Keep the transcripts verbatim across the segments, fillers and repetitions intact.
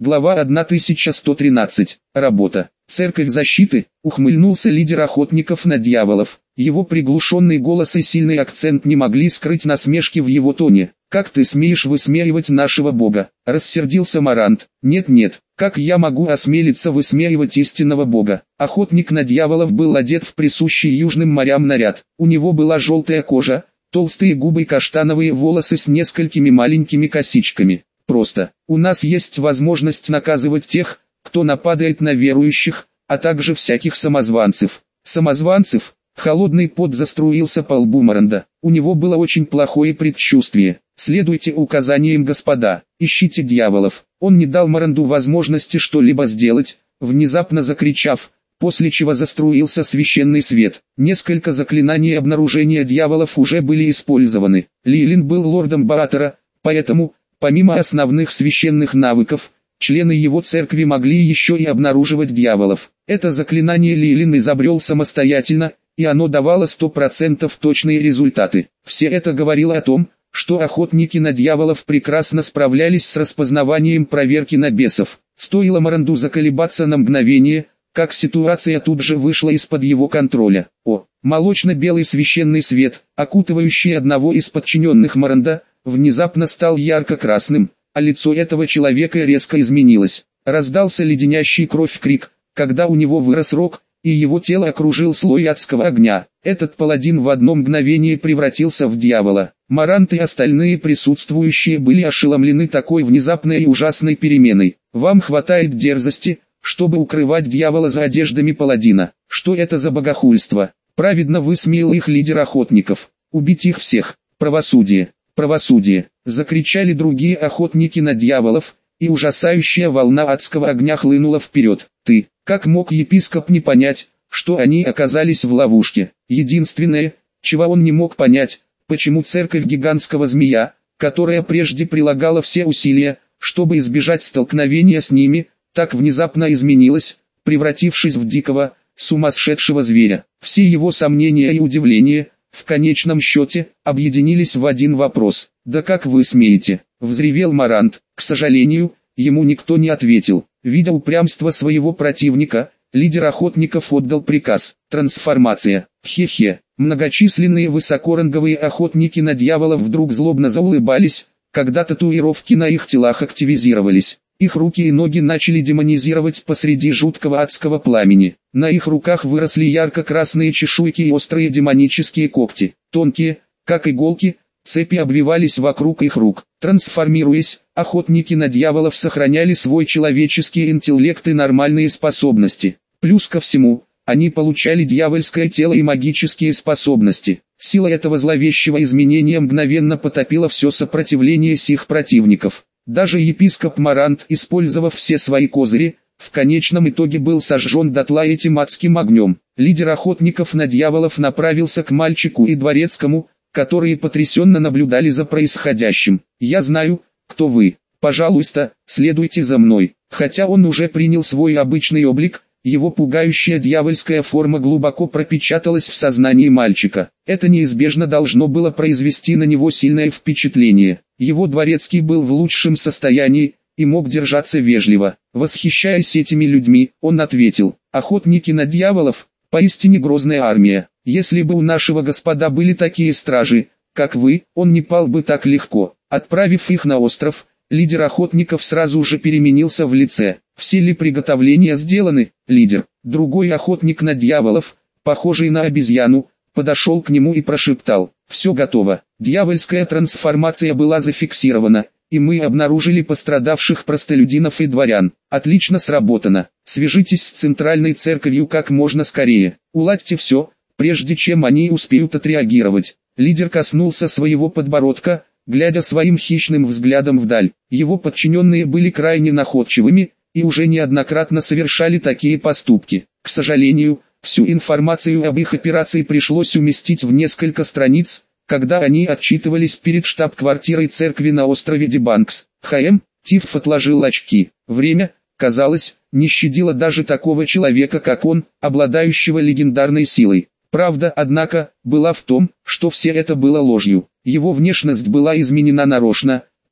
Глава тысяча сто тринадцать. Работа. Церковь защиты, ухмыльнулся лидер охотников на дьяволов. Его приглушенный голос и сильный акцент не могли скрыть насмешки в его тоне. «Как ты смеешь высмеивать нашего Бога?» – рассердился Марант. «Нет-нет, как я могу осмелиться высмеивать истинного Бога?» Охотник на дьяволов был одет в присущий южным морям наряд. У него была желтая кожа, толстые губы и каштановые волосы с несколькими маленькими косичками. Просто, у нас есть возможность наказывать тех, кто нападает на верующих, а также всяких самозванцев. Самозванцев? Холодный пот заструился по лбу Маранда. У него было очень плохое предчувствие. Следуйте указаниям, господа, ищите дьяволов. Он не дал Маранду возможности что-либо сделать, внезапно закричав, после чего заструился священный свет. Несколько заклинаний обнаружения дьяволов уже были использованы. Лилин был лордом Баатора, поэтому, помимо основных священных навыков, члены его церкви могли еще и обнаруживать дьяволов. Это заклинание Лилин изобрел самостоятельно, и оно давало сто процентов точные результаты. Все это говорило о том, что охотники на дьяволов прекрасно справлялись с распознаванием проверки на бесов. Стоило Маранду заколебаться на мгновение, как ситуация тут же вышла из-под его контроля. О, молочно-белый священный свет, окутывающий одного из подчиненных Маранда, внезапно стал ярко-красным, а лицо этого человека резко изменилось. Раздался леденящий кровь крик, когда у него вырос рог, и его тело окружил слой адского огня. Этот паладин в одно мгновение превратился в дьявола. Марант и остальные присутствующие были ошеломлены такой внезапной и ужасной переменой. Вам хватает дерзости, чтобы укрывать дьявола за одеждами паладина. Что это за богохульство? Праведно высмеял их лидер охотников. Убить их всех. Правосудие. Правосудие. Закричали другие охотники на дьяволов, и ужасающая волна адского огня хлынула вперед. Ты, как мог епископ не понять, что они оказались в ловушке? Единственное, чего он не мог понять, почему церковь гигантского змея, которая прежде прилагала все усилия, чтобы избежать столкновения с ними, так внезапно изменилась, превратившись в дикого, сумасшедшего зверя. Все его сомнения и удивления, в конечном счете, объединились в один вопрос. «Да как вы смеете?» – взревел Марант. К сожалению, ему никто не ответил. Видя упрямство своего противника, лидер охотников отдал приказ. Трансформация. Хе-хе. Многочисленные высокоранговые охотники на дьяволов вдруг злобно заулыбались, когда татуировки на их телах активизировались. Их руки и ноги начали демонизировать посреди жуткого адского пламени. На их руках выросли ярко-красные чешуйки и острые демонические когти. Тонкие, как иголки, цепи обвивались вокруг их рук. Трансформируясь, охотники на дьяволов сохраняли свой человеческий интеллект и нормальные способности. Плюс ко всему, они получали дьявольское тело и магические способности. Сила этого зловещего изменения мгновенно потопила все сопротивление сих противников. Даже епископ Марант, использовав все свои козыри, в конечном итоге был сожжен дотла этим адским огнем. Лидер охотников на дьяволов направился к мальчику и дворецкому, которые потрясенно наблюдали за происходящим. «Я знаю, кто вы. Пожалуйста, следуйте за мной». Хотя он уже принял свой обычный облик, его пугающая дьявольская форма глубоко пропечаталась в сознании мальчика. Это неизбежно должно было произвести на него сильное впечатление. Его дворецкий был в лучшем состоянии и мог держаться вежливо. Восхищаясь этими людьми, он ответил: «Охотники на дьяволов, поистине грозная армия. Если бы у нашего господа были такие стражи, как вы, он не пал бы так легко». Отправив их на остров, лидер охотников сразу же переменился в лице. «Все ли приготовления сделаны, лидер?» Другой охотник на дьяволов, похожий на обезьяну, подошел к нему и прошептал: «Все готово. Дьявольская трансформация была зафиксирована, и мы обнаружили пострадавших простолюдинов и дворян. Отлично сработано. Свяжитесь с центральной церковью как можно скорее. Уладьте все, прежде чем они успеют отреагировать». Лидер коснулся своего подбородка, глядя своим хищным взглядом вдаль. Его подчиненные были крайне находчивыми и уже неоднократно совершали такие поступки. К сожалению, всю информацию об их операции пришлось уместить в несколько страниц, когда они отчитывались перед штаб-квартирой церкви на острове Дебанкс. ХМ, Тиф отложил очки. Время, казалось, не щадило даже такого человека, как он, обладающего легендарной силой. Правда, однако, была в том, что все это было ложью. Его внешность была изменена нарочно,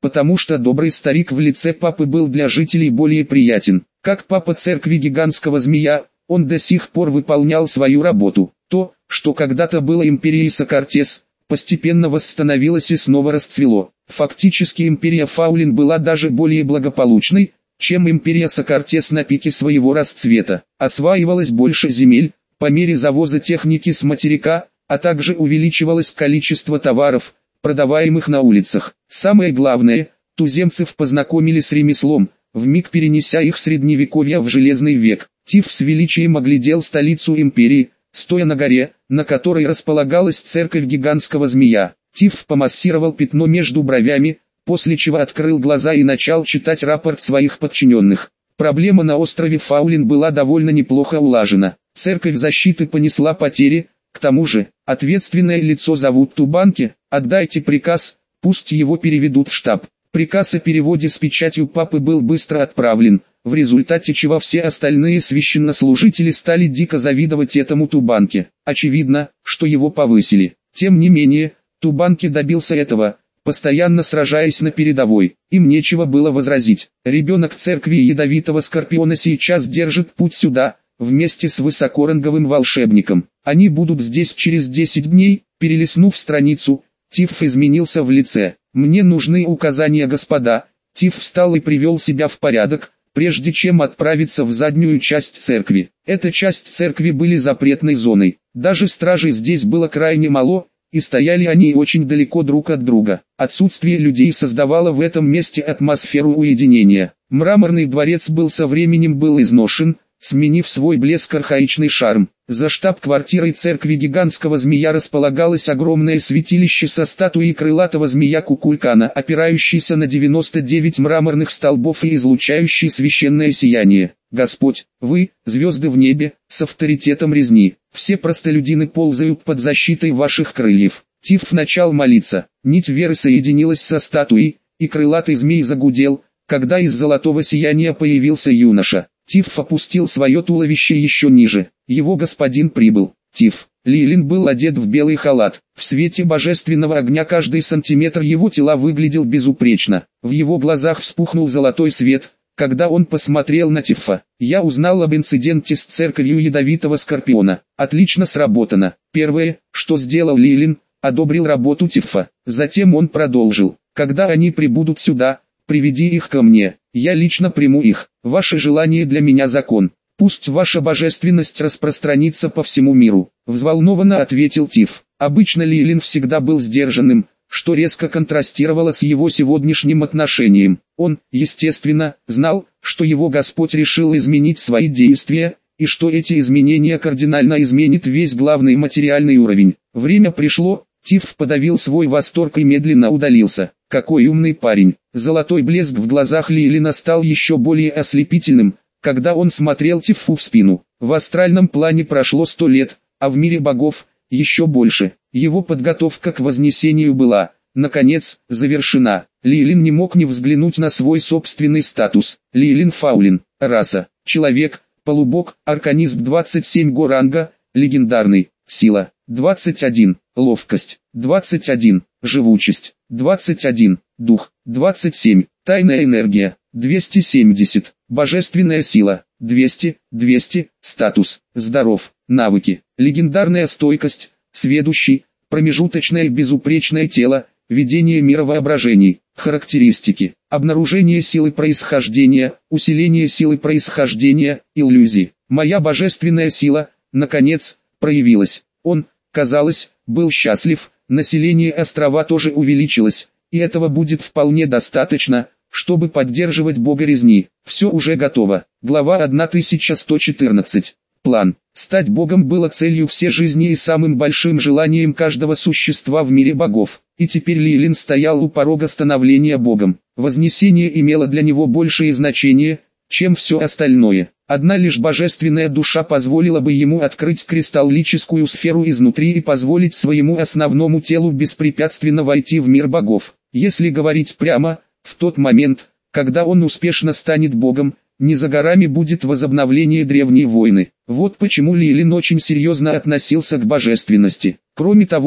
потому что добрый старик в лице папы был для жителей более приятен. Как папа церкви гигантского змея, он до сих пор выполнял свою работу. То, что когда-то было империей Сокартес, постепенно восстановилось и снова расцвело. Фактически империя Фаулин была даже более благополучной, чем империя Сокартес на пике своего расцвета. Осваивалось больше земель, по мере завоза техники с материка, а также увеличивалось количество товаров, продаваемых на улицах. Самое главное, туземцев познакомили с ремеслом, вмиг перенеся их средневековья в железный век. Тиф с величием оглядел столицу империи, стоя на горе, на которой располагалась церковь гигантского змея. Тиф помассировал пятно между бровями, после чего открыл глаза и начал читать рапорт своих подчиненных. Проблема на острове Фаулин была довольно неплохо улажена. Церковь защиты понесла потери, к тому же, ответственное лицо зовут Тубанки, отдайте приказ, пусть его переведут в штаб. Приказ о переводе с печатью папы был быстро отправлен, в результате чего все остальные священнослужители стали дико завидовать этому Тубанке. Очевидно, что его повысили. Тем не менее, Тубанки добился этого, постоянно сражаясь на передовой. Им нечего было возразить. Ребенок церкви ядовитого скорпиона сейчас держит путь сюда, вместе с высокоранговым волшебником. Они будут здесь через десять дней. Перелистнув страницу, Тиф изменился в лице. «Мне нужны указания, господа». Тиф встал и привел себя в порядок, прежде чем отправиться в заднюю часть церкви. Эта часть церкви были запретной зоной. Даже стражей здесь было крайне мало, и стояли они очень далеко друг от друга. Отсутствие людей создавало в этом месте атмосферу уединения. Мраморный дворец был со временем был изношен, сменив свой блеск архаичный шарм. За штаб-квартирой церкви гигантского змея располагалось огромное святилище со статуей крылатого змея Кукулькана, опирающейся на девяносто девять мраморных столбов и излучающей священное сияние. Господь, вы, звезды в небе, с авторитетом резни, все простолюдины ползают под защитой ваших крыльев. Тиф начал молиться, нить веры соединилась со статуей, и крылатый змей загудел, когда из золотого сияния появился юноша. Тиф опустил свое туловище еще ниже. Его господин прибыл. Тиф. Лилин был одет в белый халат. В свете божественного огня каждый сантиметр его тела выглядел безупречно. В его глазах вспухнул золотой свет, когда он посмотрел на Тифа. Я узнал об инциденте с церковью ядовитого скорпиона. Отлично сработано. Первое, что сделал Лилин, одобрил работу Тифа. Затем он продолжил. Когда они прибудут сюда, приведи их ко мне. Я лично приму их. Ваше желание для меня закон. Пусть ваша божественность распространится по всему миру. Взволнованно ответил Тиф. Обычно Лилин всегда был сдержанным, что резко контрастировало с его сегодняшним отношением. Он, естественно, знал, что его Господь решил изменить свои действия, и что эти изменения кардинально изменит весь главный материальный уровень. Время пришло, Тиф подавил свой восторг и медленно удалился. Какой умный парень. Золотой блеск в глазах Лилина стал еще более ослепительным, когда он смотрел Тифу в спину. В астральном плане прошло сто лет, а в мире богов еще больше. Его подготовка к вознесению была, наконец, завершена. Лилин не мог не взглянуть на свой собственный статус. Лилин Фаулин, раса, человек, полубог, арканизм двадцать семь го ранга, легендарный, сила, двадцать один, ловкость, двадцать один, живучесть, двадцать один, дух, двадцать семь, тайная энергия, двести семьдесят, божественная сила, двести, двести, статус, здоров, навыки, легендарная стойкость, сведущий, промежуточное безупречное тело, ведение мировоображений, характеристики, обнаружение силы происхождения, усиление силы происхождения, иллюзии. Моя божественная сила, наконец, проявилась. Он, казалось, был счастлив, население острова тоже увеличилось, и этого будет вполне достаточно, чтобы поддерживать бога резни. Все уже готово. Глава тысяча сто четырнадцать. План. Стать богом было целью всей жизни и самым большим желанием каждого существа в мире богов. И теперь Лилин стоял у порога становления богом. Вознесение имело для него большее значение, чем все остальное. Одна лишь божественная душа позволила бы ему открыть кристаллическую сферу изнутри и позволить своему основному телу беспрепятственно войти в мир богов. Если говорить прямо, в тот момент, когда он успешно станет богом, не за горами будет возобновление древней войны. Вот почему Лилин очень серьезно относился к божественности. Кроме того,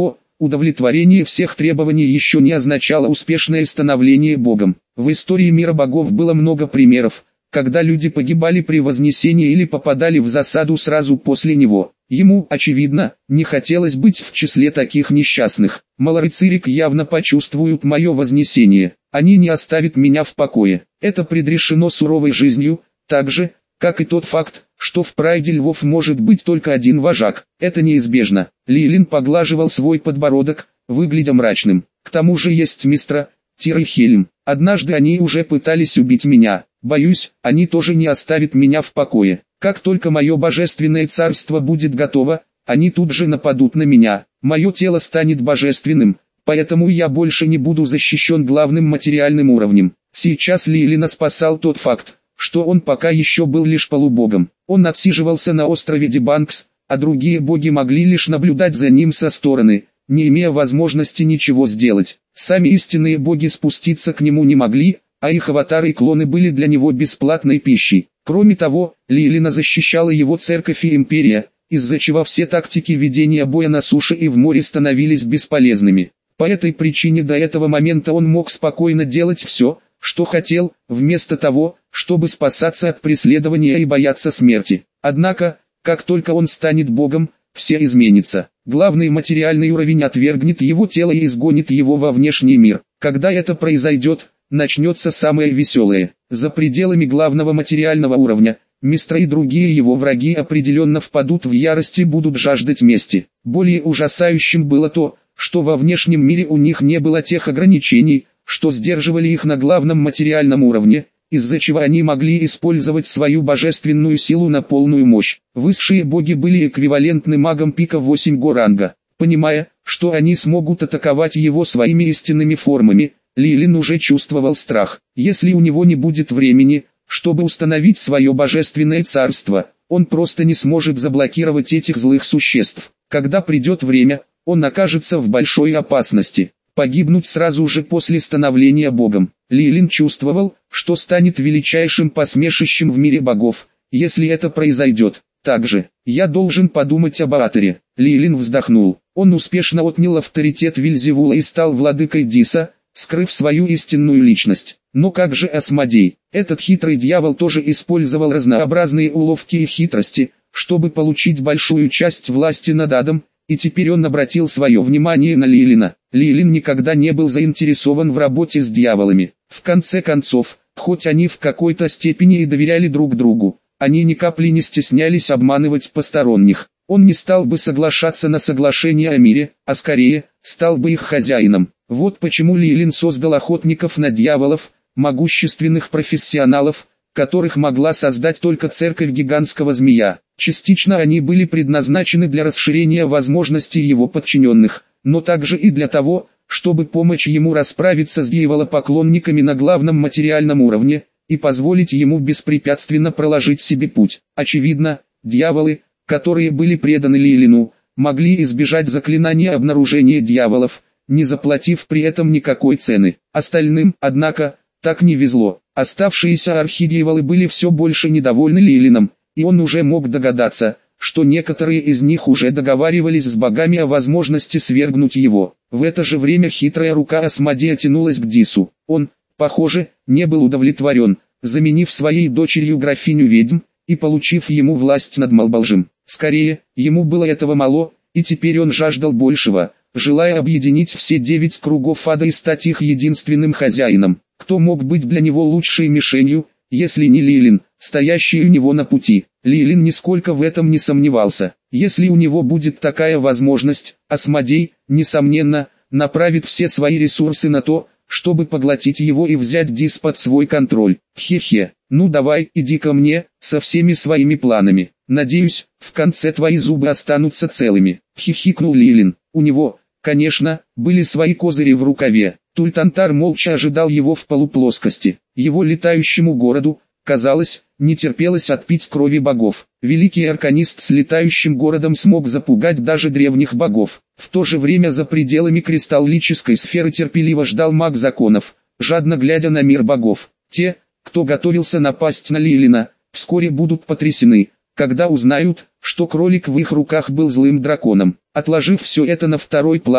Удовлетворение всех требований еще не означало успешное становление Богом. В истории мира богов было много примеров, когда люди погибали при вознесении или попадали в засаду сразу после него. Ему, очевидно, не хотелось быть в числе таких несчастных. Малорыцарик явно почувствуют мое вознесение. Они не оставят меня в покое. Это предрешено суровой жизнью, так же, как и тот факт, что в прайде львов может быть только один вожак. Это неизбежно. Лилин поглаживал свой подбородок, выглядя мрачным. К тому же есть мистер Тирхельм. Однажды они уже пытались убить меня. Боюсь, они тоже не оставят меня в покое. Как только мое божественное царство будет готово, они тут же нападут на меня. Мое тело станет божественным, поэтому я больше не буду защищен главным материальным уровнем. Сейчас Лилина спасал тот факт, что он пока еще был лишь полубогом. Он отсиживался на острове Дебанкс, а другие боги могли лишь наблюдать за ним со стороны, не имея возможности ничего сделать. Сами истинные боги спуститься к нему не могли, а их аватары и клоны были для него бесплатной пищей. Кроме того, Лилина защищала его церковь и империя, из-за чего все тактики ведения боя на суше и в море становились бесполезными. По этой причине до этого момента он мог спокойно делать все, что хотел, вместо того, чтобы спасаться от преследования и бояться смерти. Однако, как только он станет богом, все изменится. Главный материальный уровень отвергнет его тело и изгонит его во внешний мир. Когда это произойдет, начнется самое веселое. За пределами главного материального уровня, мистер и другие его враги определенно впадут в ярость и будут жаждать мести. Более ужасающим было то, что во внешнем мире у них не было тех ограничений, что сдерживали их на главном материальном уровне, из-за чего они могли использовать свою божественную силу на полную мощь. Высшие боги были эквивалентны магам пика восемь го ранга. Понимая, что они смогут атаковать его своими истинными формами, Лилин уже чувствовал страх. Если у него не будет времени, чтобы установить свое божественное царство, он просто не сможет заблокировать этих злых существ. Когда придет время, он окажется в большой опасности. Погибнуть сразу же после становления богом. Лилин чувствовал, что станет величайшим посмешищем в мире богов, если это произойдет. Также, я должен подумать об Аатере. Лилин вздохнул. Он успешно отнял авторитет Вельзевула и стал владыкой Диса, скрыв свою истинную личность. Но как же Асмодей? Этот хитрый дьявол тоже использовал разнообразные уловки и хитрости, чтобы получить большую часть власти над адом, и теперь он обратил свое внимание на Лилина. Лилин никогда не был заинтересован в работе с дьяволами. В конце концов, хоть они в какой-то степени и доверяли друг другу, они ни капли не стеснялись обманывать посторонних. Он не стал бы соглашаться на соглашение о мире, а скорее, стал бы их хозяином. Вот почему Лилин создал охотников на дьяволов, могущественных профессионалов, которых могла создать только церковь гигантского змея. Частично они были предназначены для расширения возможностей его подчиненных, но также и для того, чтобы помочь ему расправиться с дьяволопоклонниками на главном материальном уровне, и позволить ему беспрепятственно проложить себе путь. Очевидно, дьяволы, которые были преданы Лилину, могли избежать заклинания обнаружения дьяволов, не заплатив при этом никакой цены. Остальным, однако, так не везло. Оставшиеся архидьяволы были все больше недовольны Лилином, и он уже мог догадаться, что некоторые из них уже договаривались с богами о возможности свергнуть его. В это же время хитрая рука Асмодея тянулась к Дису. Он, похоже, не был удовлетворен, заменив своей дочерью графиню ведьм, и получив ему власть над Малбалжем. Скорее, ему было этого мало, и теперь он жаждал большего, желая объединить все девять кругов ада и стать их единственным хозяином. Кто мог быть для него лучшей мишенью, если не Лилин, стоящий у него на пути? Лилин нисколько в этом не сомневался. Если у него будет такая возможность, Асмодей, несомненно, направит все свои ресурсы на то, чтобы поглотить его и взять Дис под свой контроль. Хе-хе, ну давай, иди ко мне, со всеми своими планами. Надеюсь, в конце твои зубы останутся целыми. Хихикнул Лилин. У него, конечно, были свои козыри в рукаве. Тультантар молча ожидал его в полуплоскости. Его летающему городу, казалось, не терпелось отпить крови богов. Великий арканист с летающим городом смог запугать даже древних богов. В то же время за пределами кристаллической сферы терпеливо ждал маг законов, жадно глядя на мир богов. Те, кто готовился напасть на Лилина, вскоре будут потрясены, когда узнают, что кролик в их руках был злым драконом. Отложив все это на второй план,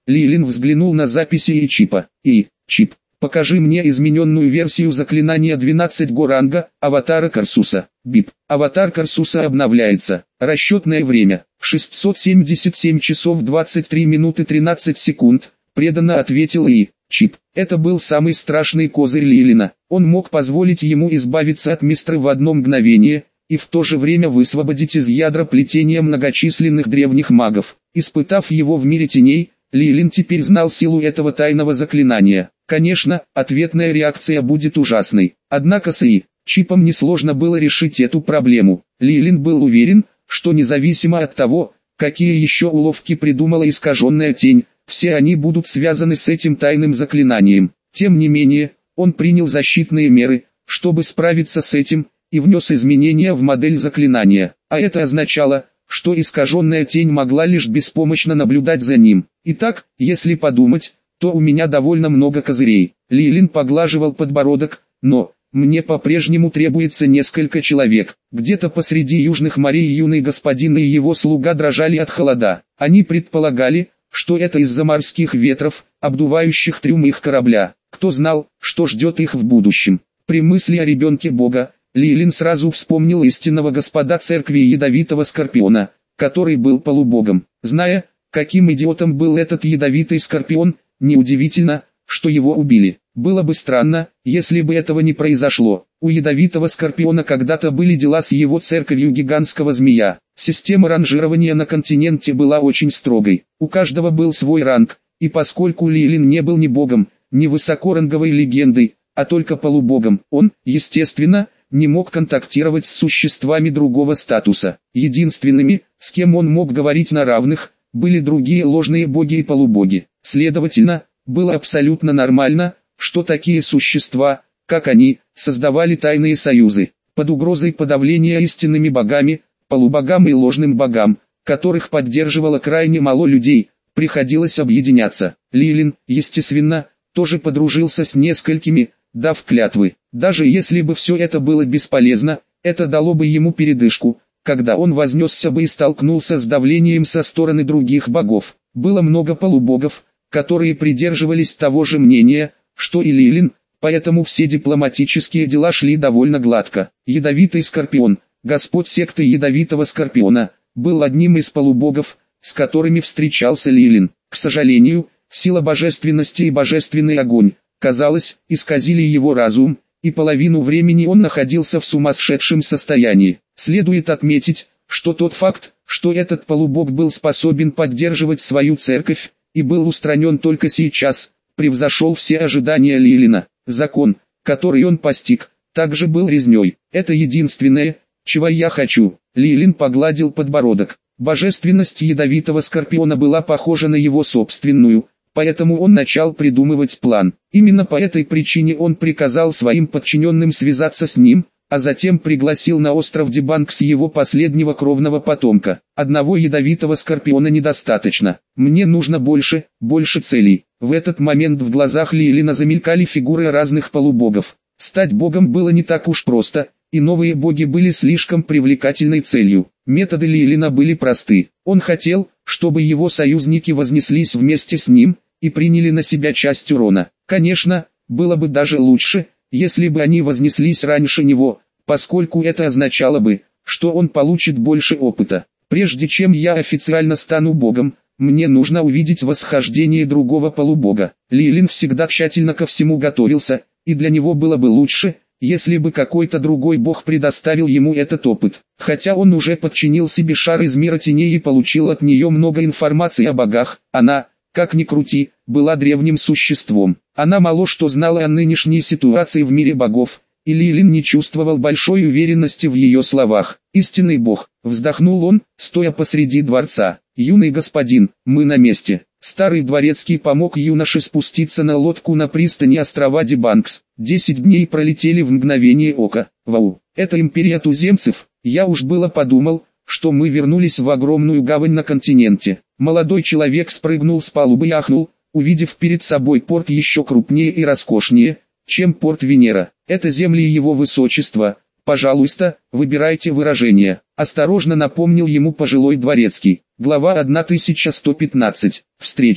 Лилин взглянул на записи и чипа. И, чип, покажи мне измененную версию заклинания двенадцать го ранга, аватара Карсуса. Бип. Аватар Карсуса обновляется. Расчетное время. шестьсот семьдесят семь часов двадцать три минуты тринадцать секунд. Преданно ответил И. Чип. Это был самый страшный козырь Лилина. Он мог позволить ему избавиться от Мистры в одно мгновение, и в то же время высвободить из ядра плетения многочисленных древних магов. Испытав его в мире теней, Лилин теперь знал силу этого тайного заклинания. Конечно, ответная реакция будет ужасной. Однако с И. Чипом несложно было решить эту проблему. Лилин был уверен, что независимо от того, какие еще уловки придумала искаженная тень, все они будут связаны с этим тайным заклинанием. Тем не менее, он принял защитные меры, чтобы справиться с этим, и внес изменения в модель заклинания. А это означало, что искаженная тень могла лишь беспомощно наблюдать за ним. Итак, если подумать, то у меня довольно много козырей. Лилин поглаживал подбородок, но мне по-прежнему требуется несколько человек. Где-то посреди южных морей юный господин и его слуга дрожали от холода. Они предполагали, что это из-за морских ветров, обдувающих трюм их корабля. Кто знал, что ждет их в будущем? При мысли о ребенке Бога, Лилин сразу вспомнил истинного господа церкви ядовитого Скорпиона, который был полубогом. Зная, каким идиотом был этот ядовитый Скорпион, неудивительно, что его убили. Было бы странно, если бы этого не произошло. У ядовитого Скорпиона когда-то были дела с его церковью гигантского змея. Система ранжирования на континенте была очень строгой. У каждого был свой ранг, и поскольку Лилин не был ни богом, ни высокоранговой легендой, а только полубогом, он, естественно, не мог контактировать с существами другого статуса. Единственными, с кем он мог говорить на равных, были другие ложные боги и полубоги. Следовательно, было абсолютно нормально, что такие существа, как они, создавали тайные союзы, под угрозой подавления истинными богами, полубогам и ложным богам, которых поддерживало крайне мало людей, приходилось объединяться. Лилин, естественно, тоже подружился с несколькими, дав клятвы. Даже если бы все это было бесполезно, это дало бы ему передышку, когда он вознесся бы и столкнулся с давлением со стороны других богов. Было много полубогов, которые придерживались того же мнения, что и Лилин, поэтому все дипломатические дела шли довольно гладко. Ядовитый Скорпион, господь секты ядовитого Скорпиона, был одним из полубогов, с которыми встречался Лилин. К сожалению, сила божественности и божественный огонь, казалось, исказили его разум, и половину времени он находился в сумасшедшем состоянии. Следует отметить, что тот факт, что этот полубог был способен поддерживать свою церковь, и был устранен только сейчас, превзошел все ожидания Лилина. Закон, который он постиг, также был резней. Это единственное, чего я хочу. Лилин погладил подбородок. Божественность ядовитого Скорпиона была похожа на его собственную, поэтому он начал придумывать план. Именно по этой причине он приказал своим подчиненным связаться с ним, а затем пригласил на остров Дебанкс его последнего кровного потомка. Одного ядовитого Скорпиона недостаточно. Мне нужно больше, больше целей. В этот момент в глазах Лилина замелькали фигуры разных полубогов. Стать богом было не так уж просто, и новые боги были слишком привлекательной целью. Методы Лилина были просты. Он хотел, чтобы его союзники вознеслись вместе с ним, и приняли на себя часть урона. Конечно, было бы даже лучше, если бы они вознеслись раньше него, поскольку это означало бы, что он получит больше опыта. Прежде чем я официально стану богом, мне нужно увидеть восхождение другого полубога. Лилин всегда тщательно ко всему готовился, и для него было бы лучше, если бы какой-то другой бог предоставил ему этот опыт. Хотя он уже подчинил себе шар из мира теней и получил от нее много информации о богах, она, как ни крути, была древним существом. Она мало что знала о нынешней ситуации в мире богов, и Лилин не чувствовал большой уверенности в ее словах. «Истинный бог», вздохнул он, стоя посреди дворца. «Юный господин, мы на месте». Старый дворецкий помог юноше спуститься на лодку на пристани острова Дебанкс. Десять дней пролетели в мгновение ока. Вау, это империя туземцев. Я уж было подумал, что мы вернулись в огромную гавань на континенте. Молодой человек спрыгнул с палубы и ахнул, увидев перед собой порт еще крупнее и роскошнее, чем порт Венера. Это земли его высочества. Пожалуйста, выбирайте выражение. Осторожно напомнил ему пожилой дворецкий. Глава тысяча сто пятнадцать. Встреча.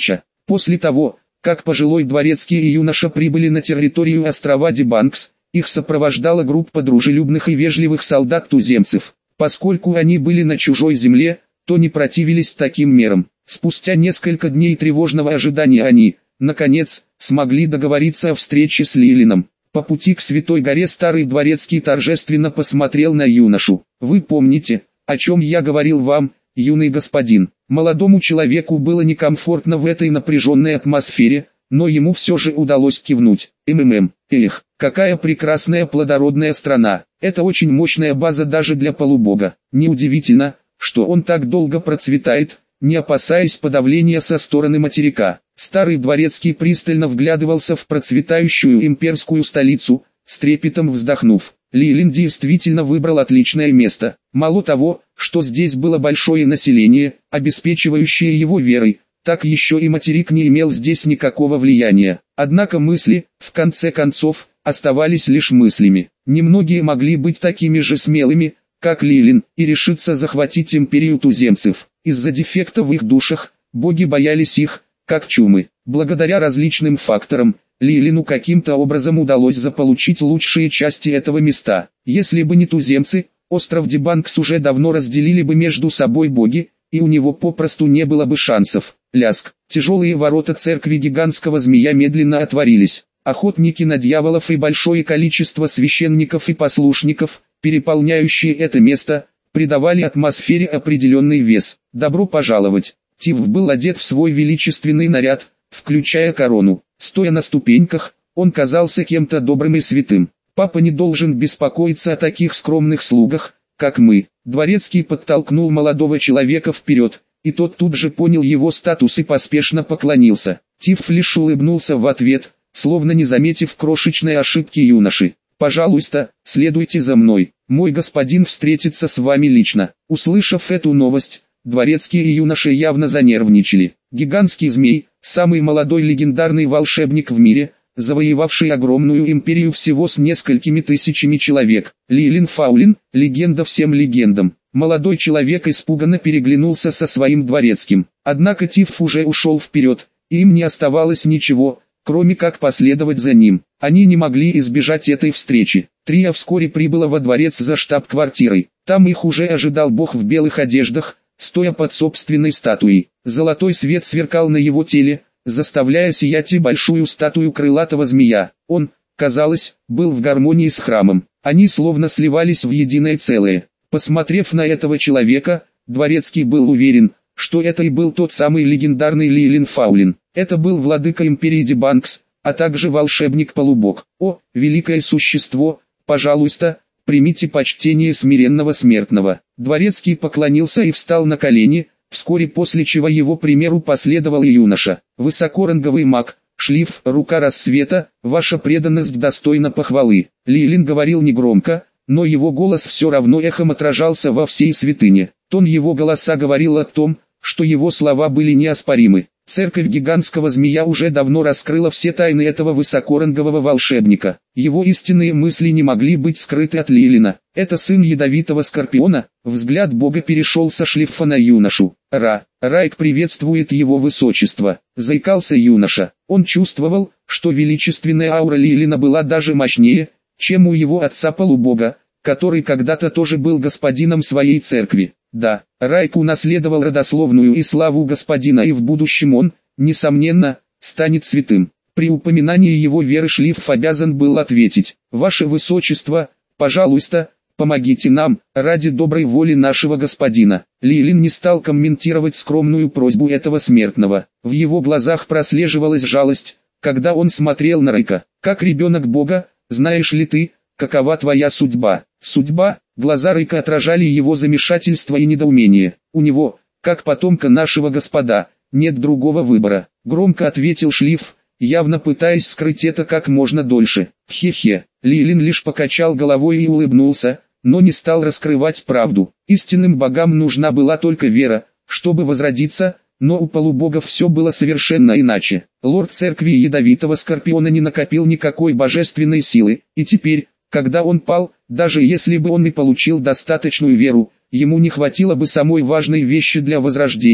После того, как пожилой дворецкий и юноша прибыли на территорию острова Дебанкс, их сопровождала группа дружелюбных и вежливых солдат-туземцев. Поскольку они были на чужой земле, то не противились таким мерам. Спустя несколько дней тревожного ожидания они, наконец, смогли договориться о встрече с Лилином. По пути к Святой горе старый дворецкий торжественно посмотрел на юношу. «Вы помните, о чем я говорил вам, юный господин?» Молодому человеку было некомфортно в этой напряженной атмосфере, но ему все же удалось кивнуть. МММ, эх, какая прекрасная плодородная страна. Это очень мощная база даже для полубога. Неудивительно, что он так долго процветает, не опасаясь подавления со стороны материка. Старый дворецкий пристально вглядывался в процветающую имперскую столицу, с трепетом вздохнув. Лилин действительно выбрал отличное место. Мало того, что здесь было большое население, обеспечивающее его верой, так еще и материк не имел здесь никакого влияния. Однако мысли, в конце концов, оставались лишь мыслями. Немногие могли быть такими же смелыми, как Лилин, и решиться захватить империю туземцев. Из-за дефекта в их душах, боги боялись их, как чумы. Благодаря различным факторам, Лилину каким-то образом удалось заполучить лучшие части этого места. Если бы не туземцы, остров Дебанкс уже давно разделили бы между собой боги, и у него попросту не было бы шансов. Ляск. Тяжелые ворота церкви гигантского змея медленно отворились. Охотники на дьяволов и большое количество священников и послушников, переполняющие это место, придавали атмосфере определенный вес. «Добро пожаловать!» Тиф был одет в свой величественный наряд, включая корону. Стоя на ступеньках, он казался кем-то добрым и святым. «Папа не должен беспокоиться о таких скромных слугах, как мы». Дворецкий подтолкнул молодого человека вперед, и тот тут же понял его статус и поспешно поклонился. Тиф лишь улыбнулся в ответ, словно не заметив крошечной ошибки юноши. «Пожалуйста, следуйте за мной, мой господин встретится с вами лично». Услышав эту новость, дворецкий и юноша явно занервничали. Гигантский змей, самый молодой легендарный волшебник в мире, завоевавший огромную империю всего с несколькими тысячами человек. Лилин Фаулин, легенда всем легендам. Молодой человек испуганно переглянулся со своим дворецким. Однако Тиф уже ушел вперед, и им не оставалось ничего, кроме как последовать за ним. Они не могли избежать этой встречи. Трио вскоре прибыло во дворец за штаб-квартирой. Там их уже ожидал бог в белых одеждах, стоя под собственной статуей. Золотой свет сверкал на его теле, заставляя сиять и большую статую крылатого змея. Он, казалось, был в гармонии с храмом. Они словно сливались в единое целое. Посмотрев на этого человека, дворецкий был уверен, что это и был тот самый легендарный Лилин Фаулин. Это был владыка империи Дебанкс, а также волшебник-полубог. «О, великое существо, пожалуйста, примите почтение смиренного смертного». Дворецкий поклонился и встал на колени, вскоре после чего его примеру последовал и юноша. «Высокоранговый маг, шлиф, рука рассвета, ваша преданность достойна похвалы». Лилин говорил негромко, но его голос все равно эхом отражался во всей святыне. Тон его голоса говорил о том, что его слова были неоспоримы. Церковь гигантского змея уже давно раскрыла все тайны этого высокорангового волшебника. Его истинные мысли не могли быть скрыты от Лилина. Это сын ядовитого скорпиона. Взгляд бога перешел со шлифа на юношу. «Ра, Райк приветствует его высочество», — заикался юноша. Он чувствовал, что величественная аура Лилина была даже мощнее, чем у его отца-полубога, который когда-то тоже был господином своей церкви. Да, Райк унаследовал родословную и славу господина, и в будущем он, несомненно, станет святым. При упоминании его веры шлиф обязан был ответить: «Ваше Высочество, пожалуйста, помогите нам, ради доброй воли нашего господина». Лилин не стал комментировать скромную просьбу этого смертного. В его глазах прослеживалась жалость, когда он смотрел на Райка. «Как ребенок Бога, знаешь ли ты, какова твоя судьба?» Судьба? Глаза Райка отражали его замешательство и недоумение. «У него, как потомка нашего господа, нет другого выбора», — громко ответил шлиф, явно пытаясь скрыть это как можно дольше. «Хе-хе». Лилин лишь покачал головой и улыбнулся, но не стал раскрывать правду. Истинным богам нужна была только вера, чтобы возродиться, но у полубогов все было совершенно иначе. Лорд церкви ядовитого скорпиона не накопил никакой божественной силы, и теперь, когда он пал, даже если бы он и получил достаточную веру, ему не хватило бы самой важной вещи для возрождения,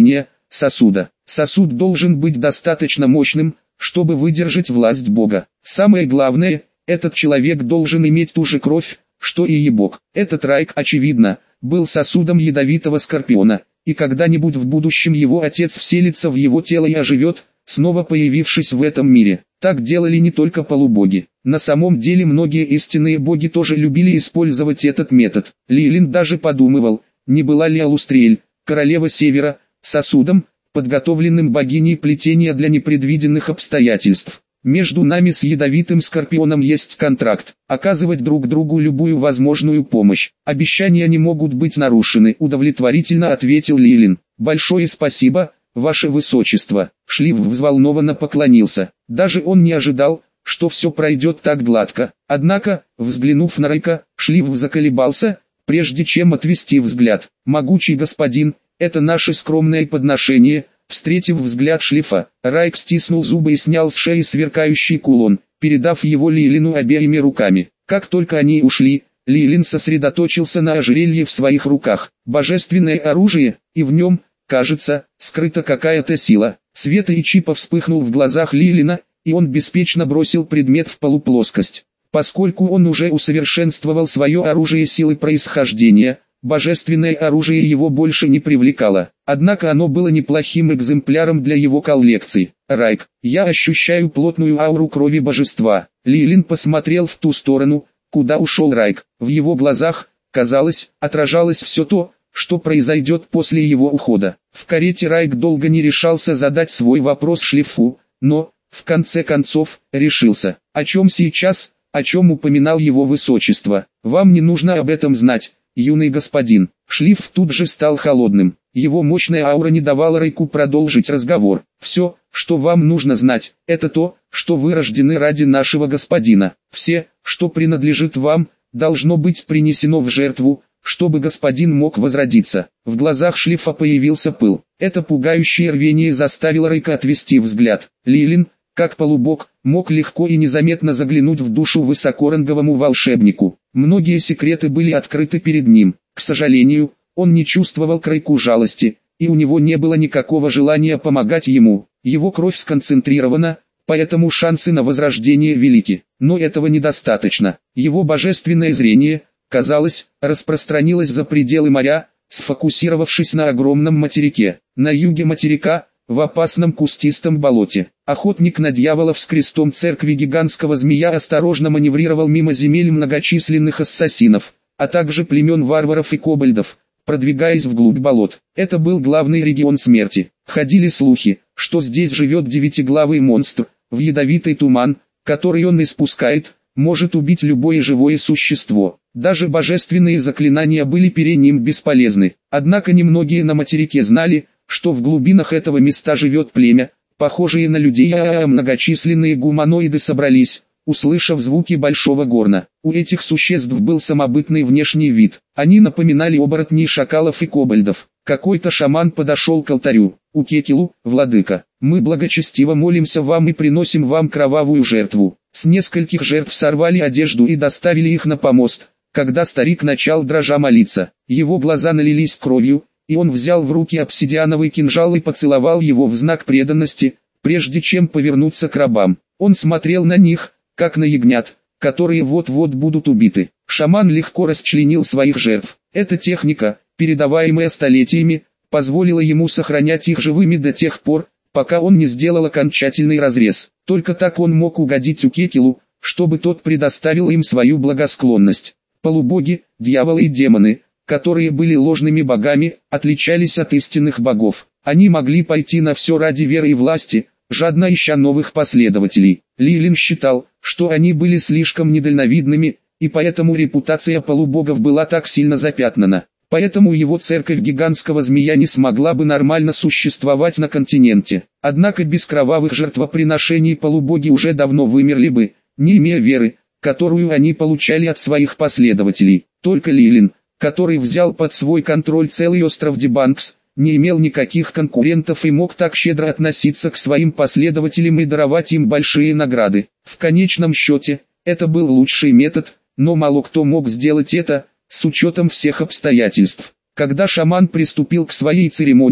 сосуда. Сосуд должен быть достаточно мощным, чтобы выдержать власть Бога. Самое главное, этот человек должен иметь ту же кровь, что и Ебог. Этот Райк, очевидно, был сосудом ядовитого скорпиона, и когда-нибудь в будущем его отец вселится в его тело и оживет, снова появившись в этом мире. Так делали не только полубоги. На самом деле многие истинные боги тоже любили использовать этот метод. Лилин даже подумывал, не была ли Алустриэль, королева Севера, сосудом, подготовленным богиней плетения для непредвиденных обстоятельств. Между нами с ядовитым скорпионом есть контракт, оказывать друг другу любую возможную помощь. Обещания не могут быть нарушены, удовлетворительно ответил Лилин. Большое спасибо, ваше высочество. Шлиф взволнованно поклонился. Даже он не ожидал, что все пройдет так гладко. Однако, взглянув на Райка, Шлиф заколебался, прежде чем отвести взгляд. Могучий господин, это наше скромное подношение. Встретив взгляд Шлифа, Райк стиснул зубы и снял с шеи сверкающий кулон, передав его Лилину обеими руками. Как только они ушли, Лилин сосредоточился на ожерелье в своих руках. Божественное оружие, и в нем, кажется, скрыта какая-то сила. Свет Ичипа вспыхнул в глазах Лилина, и он беспечно бросил предмет в полуплоскость. Поскольку он уже усовершенствовал свое оружие силы происхождения, божественное оружие его больше не привлекало, однако оно было неплохим экземпляром для его коллекции. Райк, я ощущаю плотную ауру крови божества. Лилин посмотрел в ту сторону, куда ушел Райк. В его глазах, казалось, отражалось все то, что произойдет после его ухода. В карете Райк долго не решался задать свой вопрос Шлифу, но, в конце концов, решился. О чем сейчас, о чем упоминал его высочество? Вам не нужно об этом знать, юный господин. Шлиф тут же стал холодным. Его мощная аура не давала Райку продолжить разговор. Все, что вам нужно знать, это то, что вы рождены ради нашего господина. Все, что принадлежит вам, должно быть принесено в жертву, чтобы господин мог возродиться. В глазах Шлифа появился пыл. Это пугающее рвение заставило Райка отвести взгляд. Лилин, как полубог, мог легко и незаметно заглянуть в душу высокоранговому волшебнику. Многие секреты были открыты перед ним. К сожалению, он не чувствовал к Райку жалости, и у него не было никакого желания помогать ему. Его кровь сконцентрирована, поэтому шансы на возрождение велики. Но этого недостаточно. Его божественное зрение, казалось, распространилось за пределы моря, сфокусировавшись на огромном материке. На юге материка, в опасном кустистом болоте, охотник на дьяволов с крестом церкви гигантского змея осторожно маневрировал мимо земель многочисленных ассасинов, а также племен варваров и кобальдов, продвигаясь вглубь болот. Это был главный регион смерти. Ходили слухи, что здесь живет девятиглавый монстр, в ядовитый туман, который он испускает, может убить любое живое существо. Даже божественные заклинания были перед ним бесполезны. Однако немногие на материке знали, что в глубинах этого места живет племя, похожие на людей, а многочисленные гуманоиды собрались, услышав звуки большого горна. У этих существ был самобытный внешний вид. Они напоминали оборотней шакалов и кобальдов. Какой-то шаман подошел к алтарю. Укекилу, владыка, мы благочестиво молимся вам и приносим вам кровавую жертву. С нескольких жертв сорвали одежду и доставили их на помост. Когда старик начал дрожа молиться, его глаза налились кровью, и он взял в руки обсидиановый кинжал и поцеловал его в знак преданности, прежде чем повернуться к рабам. Он смотрел на них, как на ягнят, которые вот-вот будут убиты. Шаман легко расчленил своих жертв. Эта техника, передаваемая столетиями, позволила ему сохранять их живыми до тех пор, пока он не сделал окончательный разрез. Только так он мог угодить Укекилу, чтобы тот предоставил им свою благосклонность. Полубоги, дьяволы и демоны, которые были ложными богами, отличались от истинных богов. Они могли пойти на все ради веры и власти, жадно ища новых последователей. Лилин считал, что они были слишком недальновидными, и поэтому репутация полубогов была так сильно запятнана. Поэтому его церковь гигантского змея не смогла бы нормально существовать на континенте. Однако без кровавых жертвоприношений полубоги уже давно вымерли бы, не имея веры, которую они получали от своих последователей. Только Лилин, который взял под свой контроль целый остров Дебанкс, не имел никаких конкурентов и мог так щедро относиться к своим последователям и даровать им большие награды. В конечном счете, это был лучший метод, но мало кто мог сделать это, с учетом всех обстоятельств. Когда шаман приступил к своей церемонии,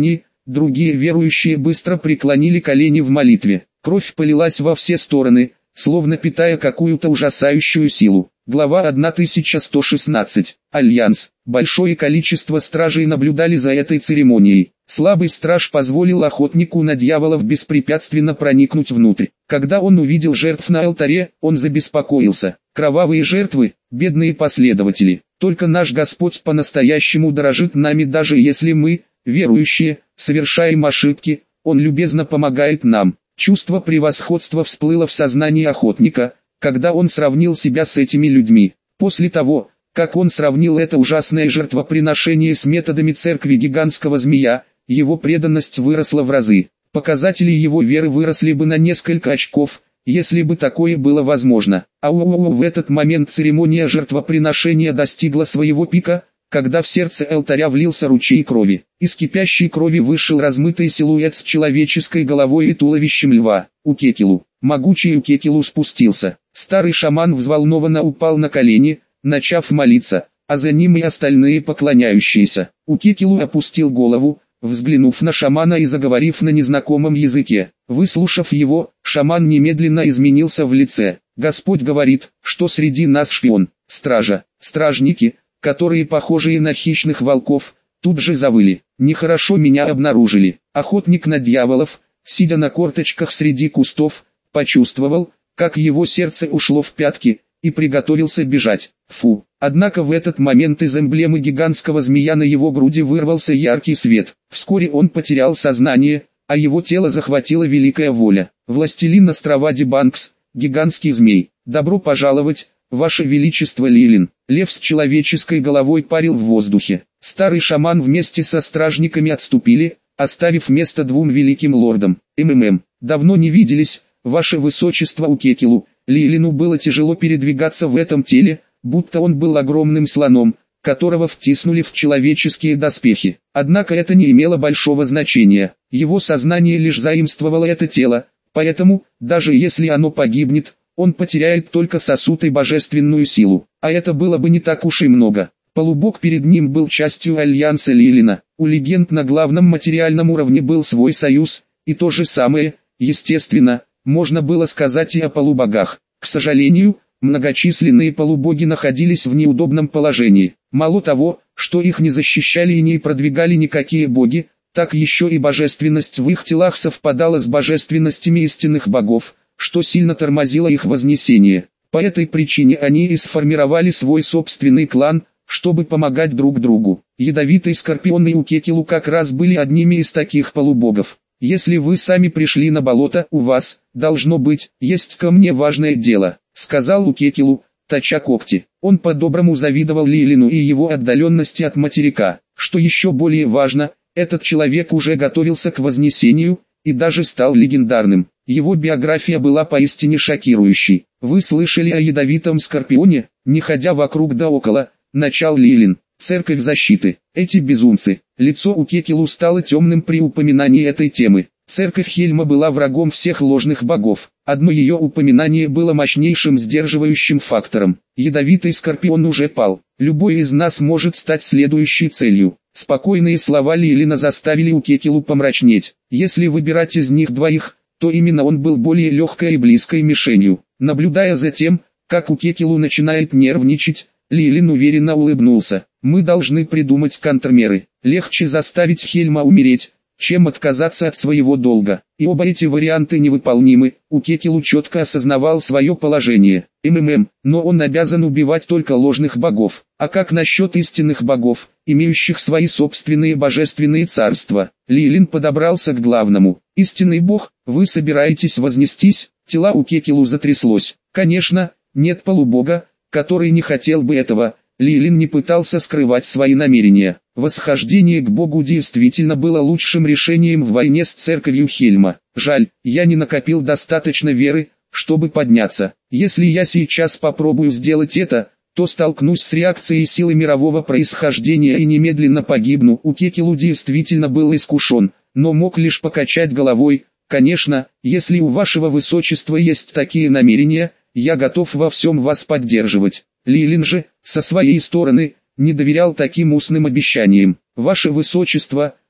другие верующие быстро преклонили колени в молитве. Кровь полилась во все стороны, словно питая какую-то ужасающую силу. Глава тысяча сто шестнадцать. Альянс. Большое количество стражей наблюдали за этой церемонией. Слабый страж позволил охотнику на дьяволов беспрепятственно проникнуть внутрь. Когда он увидел жертв на алтаре, он забеспокоился. Кровавые жертвы, бедные последователи. Только наш Господь по-настоящему дорожит нами, даже если мы, верующие, совершаем ошибки, Он любезно помогает нам. Чувство превосходства всплыло в сознании охотника, когда он сравнил себя с этими людьми. После того, как он сравнил это ужасное жертвоприношение с методами церкви гигантского змея, его преданность выросла в разы. Показатели его веры выросли бы на несколько очков, если бы такое было возможно. А в этот момент церемония жертвоприношения достигла своего пика, когда в сердце алтаря влился ручей крови. Из кипящей крови вышел размытый силуэт с человеческой головой и туловищем льва. Укекилу. Могучий Укекилу спустился. Старый шаман взволнованно упал на колени, начав молиться, а за ним и остальные поклоняющиеся. Укекилу опустил голову, взглянув на шамана и заговорив на незнакомом языке. Выслушав его, шаман немедленно изменился в лице. Господь говорит, что среди нас шпион, стража, стражники, которые похожие на хищных волков, тут же завыли. Нехорошо меня обнаружили. Охотник на дьяволов, сидя на корточках среди кустов, почувствовал, как его сердце ушло в пятки, и приготовился бежать. Фу. Однако в этот момент из эмблемы гигантского змея на его груди вырвался яркий свет. Вскоре он потерял сознание, а его тело захватила великая воля. Властелин Астравади Банкс, гигантский змей. Добро пожаловать, Ваше Величество Лилин. Лев с человеческой головой парил в воздухе. Старый шаман вместе со стражниками отступили, оставив место двум великим лордам. МММ. Давно не виделись, Ваше Высочество Укекилу. Лилину было тяжело передвигаться в этом теле, будто он был огромным слоном, которого втиснули в человеческие доспехи. Однако это не имело большого значения. Его сознание лишь заимствовало это тело, поэтому, даже если оно погибнет, он потеряет только сосуд и божественную силу. А это было бы не так уж и много. Полубог перед ним был частью альянса Лилина. У легенд на главном материальном уровне был свой союз, и то же самое, естественно, можно было сказать и о полубогах. К сожалению, многочисленные полубоги находились в неудобном положении. Мало того, что их не защищали и не продвигали никакие боги, так еще и божественность в их телах совпадала с божественностями истинных богов, что сильно тормозило их вознесение. По этой причине они и сформировали свой собственный клан, чтобы помогать друг другу. Ядовитый Скорпион и Укекилу как раз были одними из таких полубогов. Если вы сами пришли на болото, у вас, должно быть, есть ко мне важное дело, сказал Укекилу, точа когти. Он по-доброму завидовал Лилину и его отдаленности от материка. Что еще более важно, этот человек уже готовился к вознесению, и даже стал легендарным. Его биография была поистине шокирующей. Вы слышали о ядовитом Скорпионе? Не ходя вокруг да около, начал Лилин. Церковь защиты. Эти безумцы. Лицо Укекилу стало темным при упоминании этой темы. Церковь Хельма была врагом всех ложных богов. Одно ее упоминание было мощнейшим сдерживающим фактором. Ядовитый Скорпион уже пал. Любой из нас может стать следующей целью. Спокойные слова Лилина заставили Укекилу помрачнеть. Если выбирать из них двоих, то именно он был более легкой и близкой мишенью. Наблюдая за тем, как Укекилу начинает нервничать, Лилин уверенно улыбнулся. Мы должны придумать контрмеры. Легче заставить Хельма умереть, чем отказаться от своего долга. И оба эти варианты невыполнимы. Укекилу четко осознавал свое положение. МММ, но он обязан убивать только ложных богов. А как насчет истинных богов, имеющих свои собственные божественные царства? Лилин подобрался к главному. Истинный бог, вы собираетесь вознестись? Тело Укекилу затряслось. Конечно, нет полубога, который не хотел бы этого. Лилин не пытался скрывать свои намерения. Восхождение к Богу действительно было лучшим решением в войне с церковью Хельма. Жаль, я не накопил достаточно веры, чтобы подняться. Если я сейчас попробую сделать это, то столкнусь с реакцией силы мирового происхождения и немедленно погибну. Укекилу действительно был искушен, но мог лишь покачать головой. Конечно, если у вашего высочества есть такие намерения, я готов во всем вас поддерживать. Лилин же, со своей стороны, не доверял таким устным обещаниям. Ваше Высочество,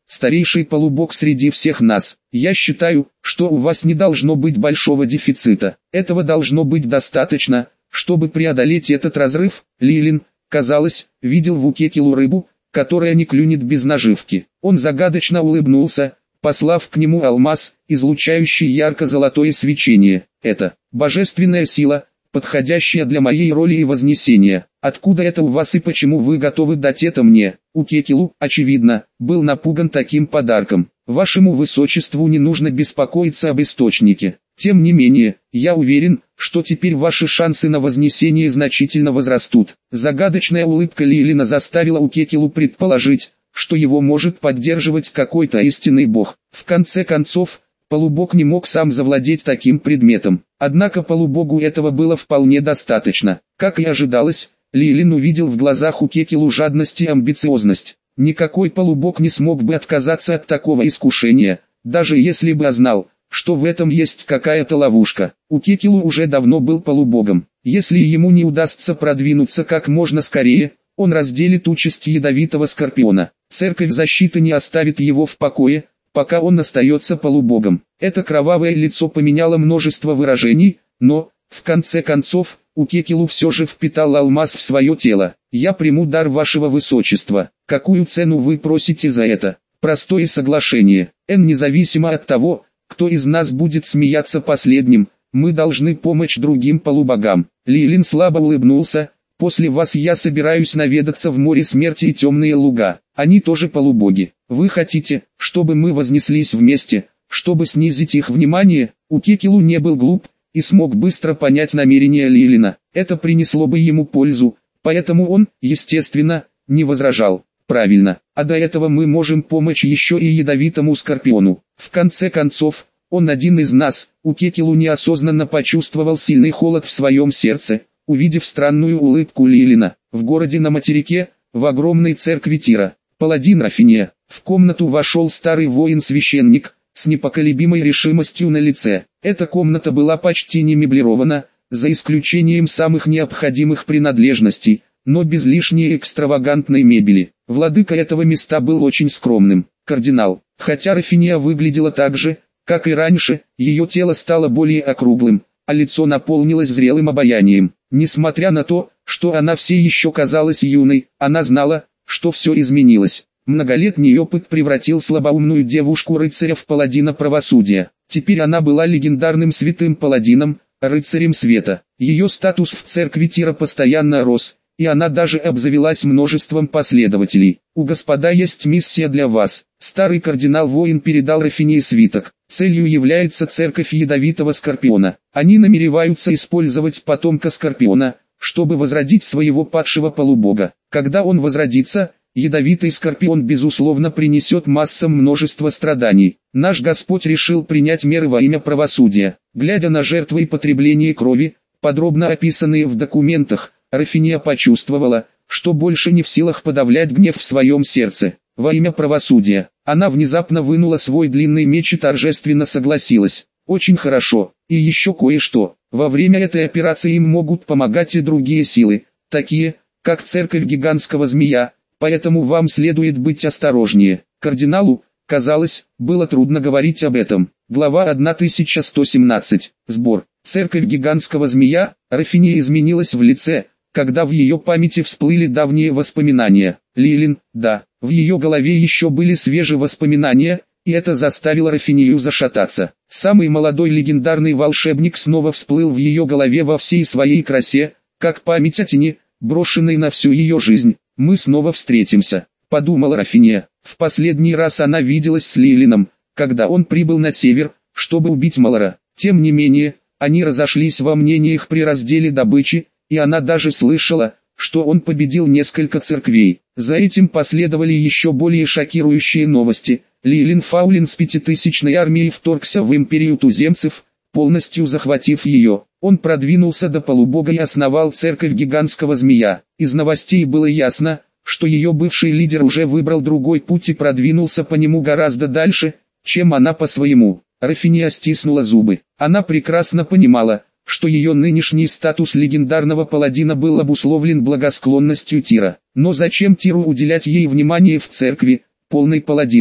старейший полубог среди всех нас. Я считаю, что у вас не должно быть большого дефицита. Этого должно быть достаточно, чтобы преодолеть этот разрыв. Лилин, казалось, видел в Укекилу рыбу, которая не клюнет без наживки. Он загадочно улыбнулся, послав к нему алмаз, излучающий ярко-золотое свечение. Это божественная сила, подходящая для моей роли и вознесения. Откуда это у вас и почему вы готовы дать это мне? Укекилу, очевидно, был напуган таким подарком. Вашему высочеству не нужно беспокоиться об источнике. Тем не менее, я уверен, что теперь ваши шансы на вознесение значительно возрастут. Загадочная улыбка Лилина заставила Укекилу предположить, что его может поддерживать какой-то истинный бог. В конце концов, полубог не мог сам завладеть таким предметом. Однако полубогу этого было вполне достаточно. Как и ожидалось, Лилин увидел в глазах Укекилу жадность и амбициозность. Никакой полубог не смог бы отказаться от такого искушения, даже если бы знал, что в этом есть какая-то ловушка. Укекилу уже давно был полубогом. Если ему не удастся продвинуться как можно скорее, он разделит участь ядовитого скорпиона. Церковь защиты не оставит его в покое, пока он остается полубогом. Это кровавое лицо поменяло множество выражений, но, в конце концов, Укекилу все же впитал алмаз в свое тело. «Я приму дар вашего высочества. Какую цену вы просите за это?» «Простое соглашение. Н независимо от того, кто из нас будет смеяться последним, мы должны помочь другим полубогам». Лилин слабо улыбнулся. «После вас я собираюсь наведаться в море смерти и темные луга. Они тоже полубоги. Вы хотите, чтобы мы вознеслись вместе, чтобы снизить их внимание?» Укекилу не был глуп и смог быстро понять намерения Лилина. Это принесло бы ему пользу, поэтому он, естественно, не возражал. «Правильно, а до этого мы можем помочь еще и ядовитому скорпиону. В конце концов, он один из нас». Укекилу неосознанно почувствовал сильный холод в своем сердце, увидев странную улыбку Лилина. В городе на материке, в огромной церкви Тира, паладин Рафиния, в комнату вошел старый воин-священник, с непоколебимой решимостью на лице. Эта комната была почти не меблирована, за исключением самых необходимых принадлежностей, но без лишней экстравагантной мебели. Владыка этого места был очень скромным. Кардинал. Хотя Рафиния выглядела так же, как и раньше, ее тело стало более округлым, а лицо наполнилось зрелым обаянием. Несмотря на то, что она все еще казалась юной, она знала, что все изменилось. Многолетний опыт превратил слабоумную девушку-рыцаря в паладина правосудия. Теперь она была легендарным святым паладином, рыцарем света. Ее статус в церкви Тира постоянно рос, и она даже обзавелась множеством последователей. «У господа есть миссия для вас». Старый кардинал-воин передал Рафинии свиток. Целью является церковь ядовитого скорпиона. Они намереваются использовать потомка скорпиона, чтобы возродить своего падшего полубога. Когда он возродится, ядовитый скорпион безусловно принесет массам множество страданий. Наш Господь решил принять меры во имя правосудия. Глядя на жертвы и потребление крови, подробно описанные в документах, Рафиния почувствовала, что больше не в силах подавлять гнев в своем сердце. Во имя правосудия, она внезапно вынула свой длинный меч и торжественно согласилась. Очень хорошо, и еще кое-что. Во время этой операции им могут помогать и другие силы, такие, как церковь гигантского змея, поэтому вам следует быть осторожнее. Кардиналу, казалось, было трудно говорить об этом. Глава тысяча сто семнадцать. Сбор. Церковь гигантского змея. Рафиния изменилась в лице, когда в ее памяти всплыли давние воспоминания. Лилин, да, в ее голове еще были свежие воспоминания, и это заставило Рафинию зашататься. Самый молодой легендарный волшебник снова всплыл в ее голове во всей своей красе, как память о тени, брошенной на всю ее жизнь. «Мы снова встретимся», — подумала Рафиния. В последний раз она виделась с Лилином, когда он прибыл на север, чтобы убить Малора. Тем не менее, они разошлись во мнениях при разделе добычи, и она даже слышала, что он победил несколько церквей. За этим последовали еще более шокирующие новости. Лилин Фаулин с пятитысячной армией вторгся в империю туземцев, полностью захватив ее. Он продвинулся до полубога и основал церковь гигантского змея. Из новостей было ясно, что ее бывший лидер уже выбрал другой путь и продвинулся по нему гораздо дальше, чем она по своему. Рафиния стиснула зубы. Она прекрасно понимала, что ее нынешний статус легендарного паладина был обусловлен благосклонностью Тира. Но зачем Тиру уделять ей внимание в церкви, полной паладинов?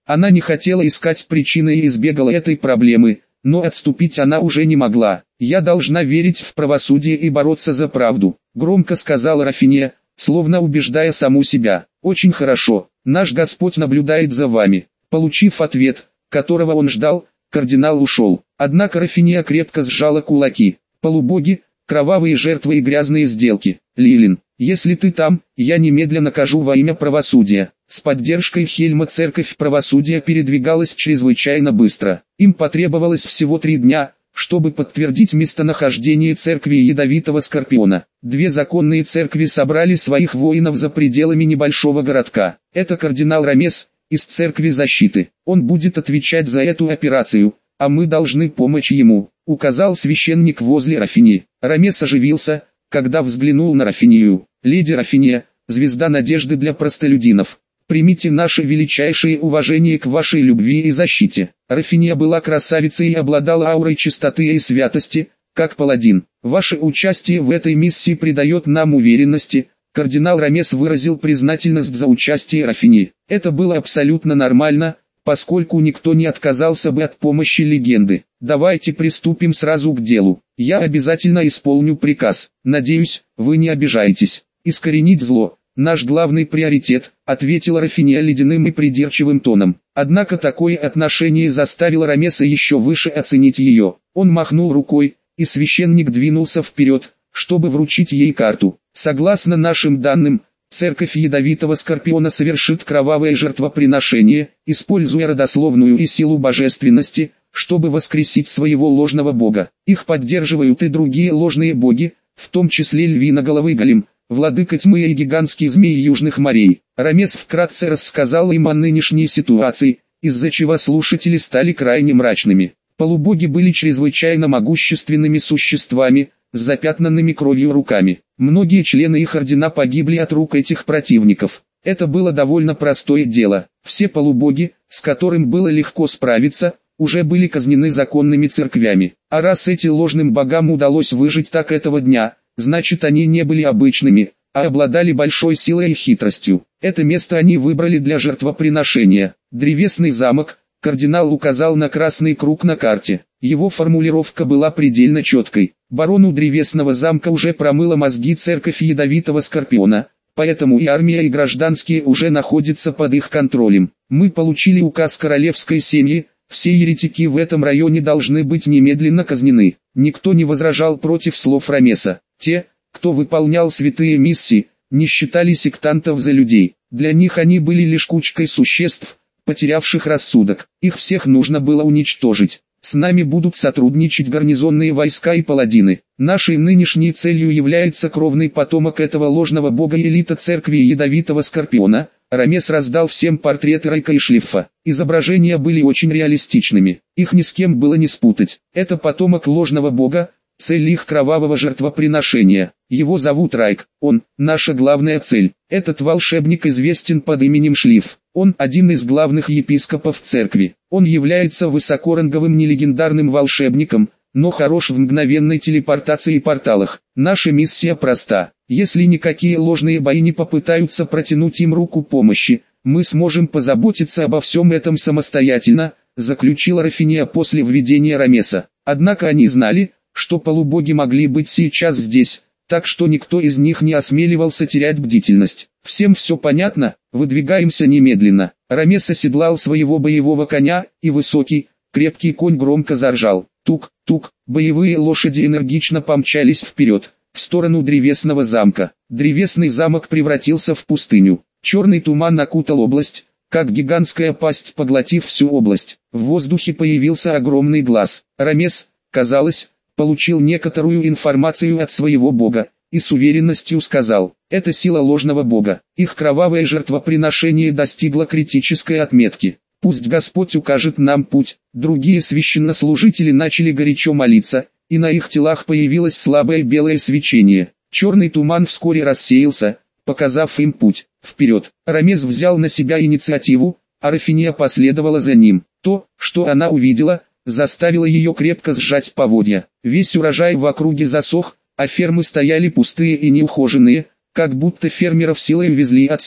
Она не хотела искать причины и избегала этой проблемы, но отступить она уже не могла. «Я должна верить в правосудие и бороться за правду», — громко сказала Рафиния, словно убеждая саму себя. «Очень хорошо, наш Господь наблюдает за вами». Получив ответ, которого он ждал, кардинал ушел. Однако Рафиния крепко сжала кулаки. «Полубоги, кровавые жертвы и грязные сделки. Лилин, если ты там, я немедленно накажу во имя правосудия». С поддержкой Хельма церковь правосудия передвигалась чрезвычайно быстро. Им потребовалось всего три дня, чтобы подтвердить местонахождение церкви Ядовитого Скорпиона. Две законные церкви собрали своих воинов за пределами небольшого городка. Это кардинал Рамес, из церкви защиты. Он будет отвечать за эту операцию, а мы должны помочь ему, указал священник возле Рафинии. Рамес оживился, когда взглянул на Рафинию. «Леди Рафиния, звезда надежды для простолюдинов. Примите наше величайшее уважение к вашей любви и защите». Рафиния была красавицей и обладала аурой чистоты и святости, как паладин. «Ваше участие в этой миссии придает нам уверенности». Кардинал Рамес выразил признательность за участие Рафинии. Это было абсолютно нормально, поскольку никто не отказался бы от помощи легенды. «Давайте приступим сразу к делу. Я обязательно исполню приказ. Надеюсь, вы не обижаетесь. Искоренить зло — наш главный приоритет», — ответила Рафиния ледяным и придирчивым тоном. Однако такое отношение заставило Рамеса еще выше оценить ее. Он махнул рукой, и священник двинулся вперед, чтобы вручить ей карту. «Согласно нашим данным, церковь Ядовитого Скорпиона совершит кровавое жертвоприношение, используя родословную и силу божественности, чтобы воскресить своего ложного бога. Их поддерживают и другие ложные боги, в том числе львиноголовый голем, владыка тьмы и гигантский змей южных морей». Рамес вкратце рассказал им о нынешней ситуации, из-за чего слушатели стали крайне мрачными. Полубоги были чрезвычайно могущественными существами, с запятнанными кровью руками. Многие члены их ордена погибли от рук этих противников. Это было довольно простое дело. Все полубоги, с которым было легко справиться, уже были казнены законными церквями. А раз эти ложным богам удалось выжить так этого дня, значит они не были обычными, а обладали большой силой и хитростью. Это место они выбрали для жертвоприношения. Древесный замок. Кардинал указал на красный круг на карте. Его формулировка была предельно четкой. Барону Древесного замка уже промыла мозги церковь Ядовитого Скорпиона, поэтому и армия, и гражданские уже находятся под их контролем. Мы получили указ королевской семьи, все еретики в этом районе должны быть немедленно казнены. Никто не возражал против слов Рамеса. Те, кто выполнял святые миссии, не считали сектантов за людей. Для них они были лишь кучкой существ, потерявших рассудок. Их всех нужно было уничтожить. С нами будут сотрудничать гарнизонные войска и паладины. Нашей нынешней целью является кровный потомок этого ложного бога элита церкви Ядовитого Скорпиона. Рамес раздал всем портреты Райка и Шлиффа. Изображения были очень реалистичными. Их ни с кем было не спутать. Это потомок ложного бога, цель их кровавого жертвоприношения. Его зовут Райк, он – наша главная цель. Этот волшебник известен под именем Шлифф. Он один из главных епископов церкви. Он является высокоранговым нелегендарным волшебником, но хорош в мгновенной телепортации и порталах. Наша миссия проста. Если никакие ложные бои не попытаются протянуть им руку помощи, мы сможем позаботиться обо всем этом самостоятельно, заключила Рафиния после введения Рамеса. Однако они знали, что полубоги могли быть сейчас здесь, так что никто из них не осмеливался терять бдительность. «Всем все понятно, выдвигаемся немедленно». Рамес оседлал своего боевого коня, и высокий, крепкий конь громко заржал. Тук-тук, боевые лошади энергично помчались вперед, в сторону древесного замка. Древесный замок превратился в пустыню. Черный туман окутал область, как гигантская пасть, поглотив всю область. В воздухе появился огромный глаз. Рамес, казалось, получил некоторую информацию от своего бога, и с уверенностью сказал: «Это сила ложного бога. Их кровавое жертвоприношение достигло критической отметки. Пусть Господь укажет нам путь». Другие священнослужители начали горячо молиться, и на их телах появилось слабое белое свечение. Черный туман вскоре рассеялся, показав им путь. Вперед. Рамес взял на себя инициативу, а Рафиния последовала за ним. То, что она увидела, заставило ее крепко сжать поводья. Весь урожай в округе засох, а фермы стояли пустые и неухоженные, как будто фермеров силой увезли отсюда.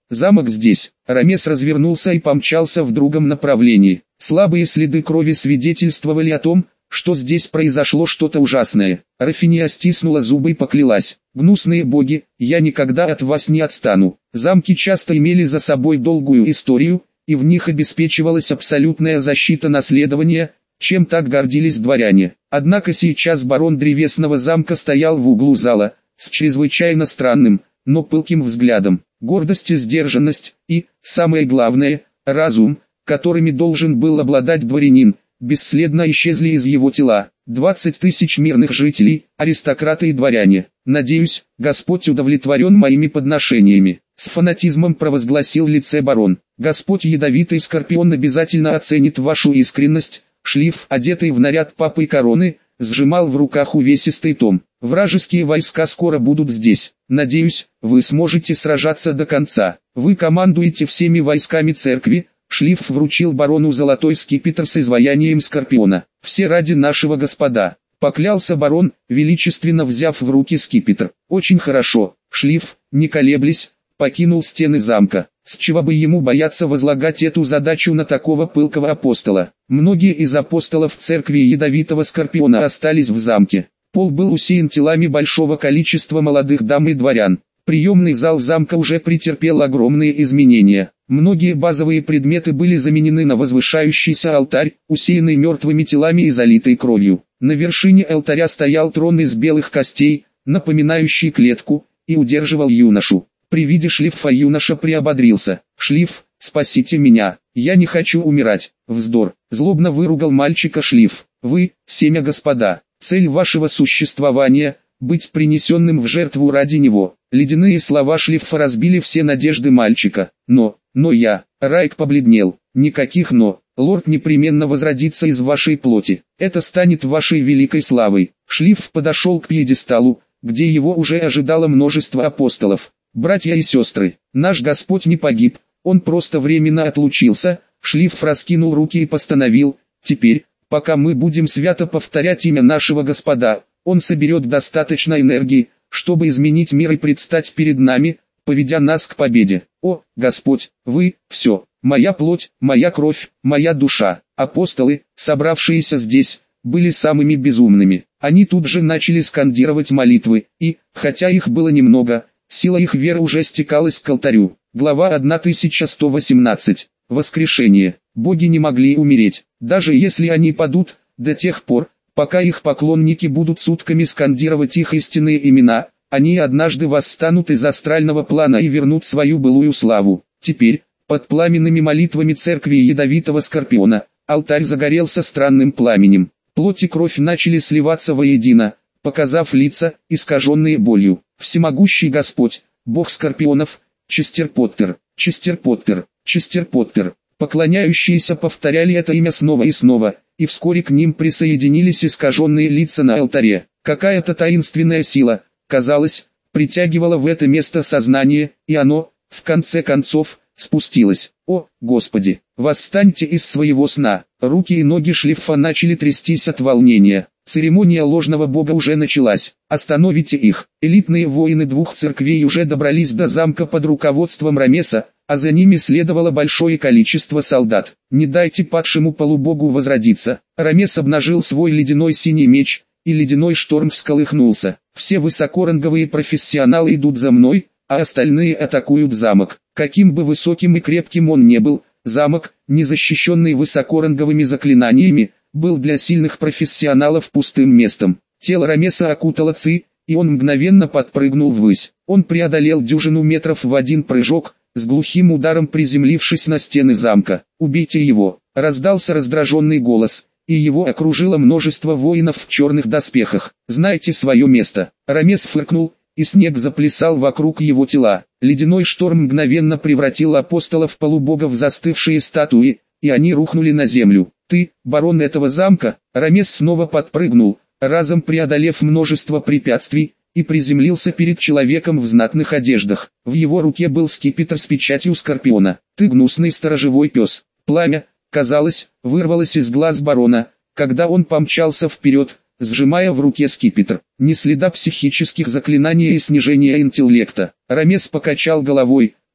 Замок здесь. Рамес развернулся и помчался в другом направлении. Слабые следы крови свидетельствовали о том, что здесь произошло что-то ужасное. Рафиния стиснула зубы и поклялась: «Гнусные боги, я никогда от вас не отстану». Замки часто имели за собой долгую историю, и в них обеспечивалась абсолютная защита наследования, чем так гордились дворяне. Однако сейчас барон древесного замка стоял в углу зала, с чрезвычайно странным, но пылким взглядом. Гордость и сдержанность, и, самое главное, разум, которыми должен был обладать дворянин, бесследно исчезли из его тела. Двадцать тысяч мирных жителей, аристократы и дворяне. «Надеюсь, Господь удовлетворен моими подношениями», — с фанатизмом провозгласил лице-барон. «Господь ядовитый скорпион обязательно оценит вашу искренность». Шлиф, одетый в наряд папы и короны, сжимал в руках увесистый том. «Вражеские войска скоро будут здесь. Надеюсь, вы сможете сражаться до конца. Вы командуете всеми войсками церкви». Шлиф вручил барону золотой скипетр с изваянием скорпиона. «Все ради нашего Господа», — поклялся барон, величественно взяв в руки скипетр. «Очень хорошо». Шлиф, не колеблясь, покинул стены замка. С чего бы ему бояться возлагать эту задачу на такого пылкого апостола? Многие из апостолов церкви ядовитого скорпиона остались в замке. Пол был усеян телами большого количества молодых дам и дворян. Приемный зал замка уже претерпел огромные изменения. Многие базовые предметы были заменены на возвышающийся алтарь, усеянный мертвыми телами и залитый кровью. На вершине алтаря стоял трон из белых костей, напоминающий клетку, и удерживал юношу. При виде Шлифа юноша приободрился. «Шлиф, спасите меня, я не хочу умирать». «Вздор», — злобно выругал мальчика Шлиф. «Вы, семя господа, цель вашего существования — быть принесенным в жертву ради него». Ледяные слова Шлифа разбили все надежды мальчика. «Но, но я...» Райк побледнел. «Никаких «но». Лорд непременно возродится из вашей плоти. Это станет вашей великой славой». Шлиф подошел к пьедесталу, где его уже ожидало множество апостолов. «Братья и сестры, наш Господь не погиб, он просто временно отлучился». Шлиф раскинул руки и постановил: «Теперь, пока мы будем свято повторять имя нашего Господа, он соберет достаточно энергии, чтобы изменить мир и предстать перед нами, поведя нас к победе. О, Господь, вы – все, моя плоть, моя кровь, моя душа». Апостолы, собравшиеся здесь, были самыми безумными. Они тут же начали скандировать молитвы, и, хотя их было немного, сила их веры уже стекалась к алтарю. Глава тысяча сто восемнадцать. Воскрешение. Боги не могли умереть, даже если они падут, до тех пор, пока их поклонники будут сутками скандировать их истинные имена, они однажды восстанут из астрального плана и вернут свою былую славу. Теперь, под пламенными молитвами церкви ядовитого скорпиона, алтарь загорелся странным пламенем. Плоть и кровь начали сливаться воедино, показав лица, искаженные болью. Всемогущий Господь, Бог скорпионов, Честер Поттер, Честер Поттер, Честер Поттер. Поклоняющиеся повторяли это имя снова и снова, и вскоре к ним присоединились искаженные лица на алтаре. Какая-то таинственная сила, казалось, притягивала в это место сознание, и оно, в конце концов, спустилось. «О, Господи, восстаньте из своего сна!» Руки и ноги Шлифа начали трястись от волнения. Церемония ложного бога уже началась. «Остановите их!» Элитные воины двух церквей уже добрались до замка под руководством Рамеса, а за ними следовало большое количество солдат. «Не дайте падшему полубогу возродиться!» Рамес обнажил свой ледяной синий меч, и ледяной шторм всколыхнулся. «Все высокоранговые профессионалы идут за мной, а остальные атакуют замок». Каким бы высоким и крепким он не был, замок, не защищенный высокоранговыми заклинаниями, был для сильных профессионалов пустым местом. Тело Рамеса окутало ци, и он мгновенно подпрыгнул ввысь. Он преодолел дюжину метров в один прыжок, с глухим ударом приземлившись на стены замка. «Убейте его!» — раздался раздраженный голос, и его окружило множество воинов в черных доспехах. «Знайте свое место!» Рамес фыркнул, и снег заплясал вокруг его тела. Ледяной шторм мгновенно превратил апостолов полубога в застывшие статуи, и они рухнули на землю. «Ты, барон этого замка?» Рамес снова подпрыгнул, разом преодолев множество препятствий, и приземлился перед человеком в знатных одеждах. В его руке был скипетр с печатью скорпиона. «Ты гнусный сторожевой пес!» Пламя, казалось, вырвалось из глаз барона, когда он помчался вперед, сжимая в руке скипетр. Ни следа психических заклинаний и снижения интеллекта. Рамес покачал головой,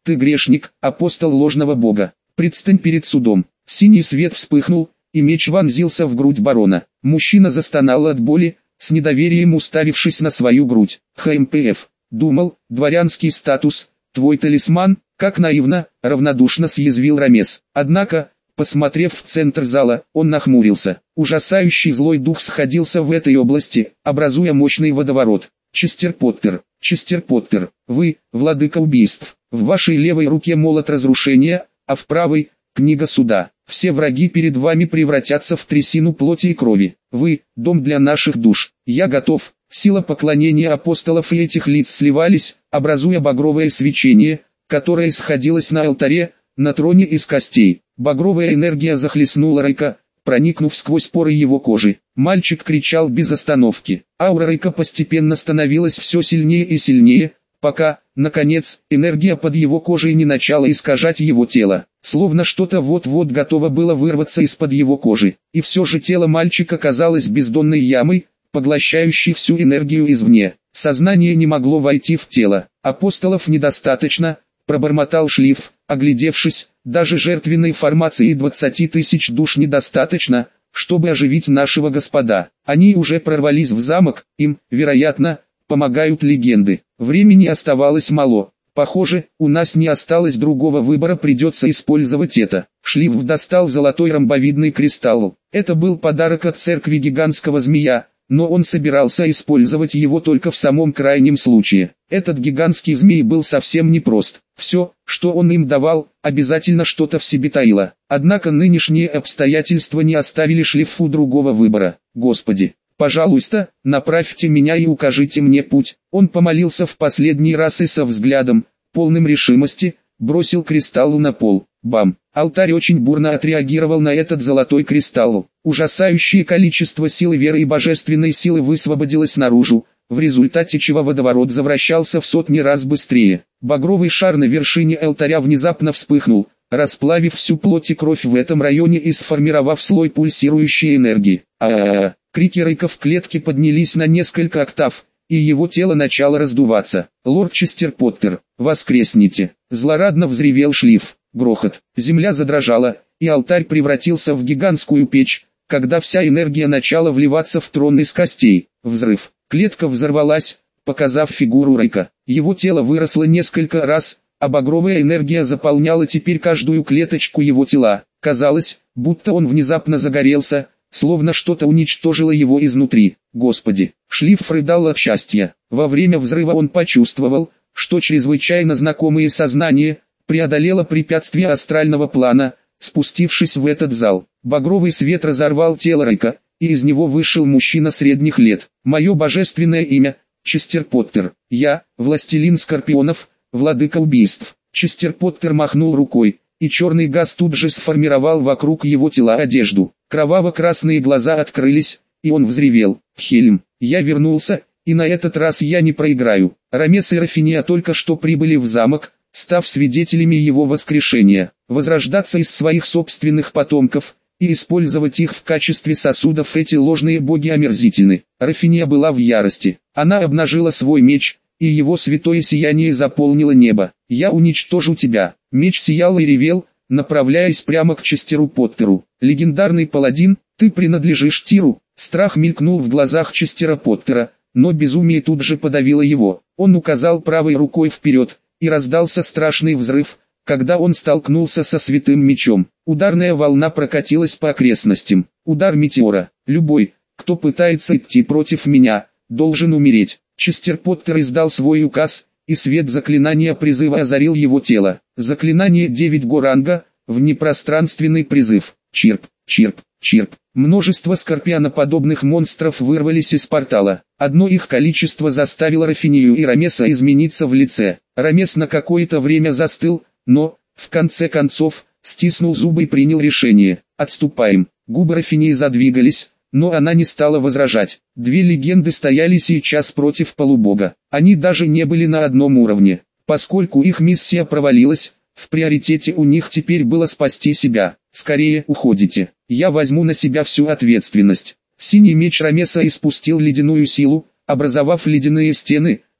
ты грешник, апостол ложного бога. Предстань перед судом. Синий свет вспыхнул, и меч вонзился в грудь барона. Мужчина застонал от боли, с недоверием уставившись на свою грудь. ХМПФ. Думал, дворянский статус, твой талисман, как наивно, равнодушно съязвил Рамес. Однако, посмотрев в центр зала, он нахмурился. Ужасающий злой дух сходился в этой области, образуя мощный водоворот. Честер Поттер, Честер Поттер, вы, владыка убийств. В вашей левой руке молот разрушения, а в правой – книга суда. Все враги перед вами превратятся в трясину плоти и крови. Вы – дом для наших душ. Я готов. Сила поклонения апостолов и этих лиц сливались, образуя багровое свечение, которое сходилось на алтаре, на троне из костей. Багровая энергия захлестнула Райка, проникнув сквозь поры его кожи. Мальчик кричал без остановки. Аура Райка постепенно становилась все сильнее и сильнее, пока, наконец, энергия под его кожей не начала искажать его тело. Словно что-то вот-вот готово было вырваться из-под его кожи. И все же тело мальчика казалось бездонной ямой, поглощающей всю энергию извне. Сознание не могло войти в тело. Апостолов недостаточно, пробормотал Шлиф, оглядевшись, даже жертвенной формации двадцати тысяч душ недостаточно, чтобы оживить нашего Господа. Они уже прорвались в замок, им, вероятно, помогают легенды. Времени оставалось мало. Похоже, у нас не осталось другого выбора, придется использовать это. Шлиф достал золотой ромбовидный кристалл. Это был подарок от церкви гигантского змея, но он собирался использовать его только в самом крайнем случае. Этот гигантский змей был совсем непрост. Все, что он им давал, обязательно что-то в себе таило. Однако нынешние обстоятельства не оставили Шлифу другого выбора. Господи, пожалуйста, направьте меня и укажите мне путь. Он помолился в последний раз и со взглядом, полным решимости, бросил кристалл на пол. Бам! Алтарь очень бурно отреагировал на этот золотой кристалл. Ужасающее количество силы веры и божественной силы высвободилось наружу, в результате чего водоворот завращался в сотни раз быстрее. Багровый шар на вершине алтаря внезапно вспыхнул, расплавив всю плоть и кровь в этом районе и сформировав слой пульсирующей энергии. А-а-а! Крики Райка в клетке поднялись на несколько октав, и его тело начало раздуваться. «Лорд Честер Поттер, воскресните!» Злорадно взревел Шлиф. Грохот. Земля задрожала, и алтарь превратился в гигантскую печь, когда вся энергия начала вливаться в трон из костей. Взрыв. Клетка взорвалась, показав фигуру Райка. Его тело выросло несколько раз, а багровая энергия заполняла теперь каждую клеточку его тела. Казалось, будто он внезапно загорелся, словно что-то уничтожило его изнутри. Господи, Шлиф рыдал от счастья. Во время взрыва он почувствовал, что чрезвычайно знакомые сознания преодолело препятствие астрального плана, спустившись в этот зал. Багровый свет разорвал тело Райка, и из него вышел мужчина средних лет. «Мое божественное имя – Честер Поттер. Я – властелин скорпионов, владыка убийств». Честер Поттер махнул рукой, и черный газ тут же сформировал вокруг его тела одежду. Кроваво-красные глаза открылись, и он взревел: «Хельм, я вернулся, и на этот раз я не проиграю». Рамес и Рафиния только что прибыли в замок, став свидетелями его воскрешения. Возрождаться из своих собственных потомков и использовать их в качестве сосудов эти ложные боги омерзительны. Рафиния была в ярости. Она обнажила свой меч, и его святое сияние заполнило небо. «Я уничтожу тебя». Меч сиял и ревел, направляясь прямо к Честеру Поттеру. «Легендарный паладин, ты принадлежишь Тиру». Страх мелькнул в глазах Честера Поттера, но безумие тут же подавило его. Он указал правой рукой вперед, и раздался страшный взрыв, когда он столкнулся со святым мечом. Ударная волна прокатилась по окрестностям. Удар метеора. Любой, кто пытается идти против меня, должен умереть. Честер Поттер издал свой указ, и свет заклинания призыва озарил его тело. Заклинание девять горанга, внепространственный призыв. Чирп, чирп, чирп. Множество скорпионоподобных монстров вырвались из портала. Одно их количество заставило Рафинию и Рамеса измениться в лице. Рамес на какое-то время застыл, но, в конце концов, стиснул зубы и принял решение. «Отступаем». Губы Рафинии задвигались, но она не стала возражать. Две легенды стояли сейчас против полубога. Они даже не были на одном уровне. Поскольку их миссия провалилась, в приоритете у них теперь было спасти себя. «Скорее уходите. Я возьму на себя всю ответственность». Синий меч Рамеса испустил ледяную силу, образовав ледяные стены,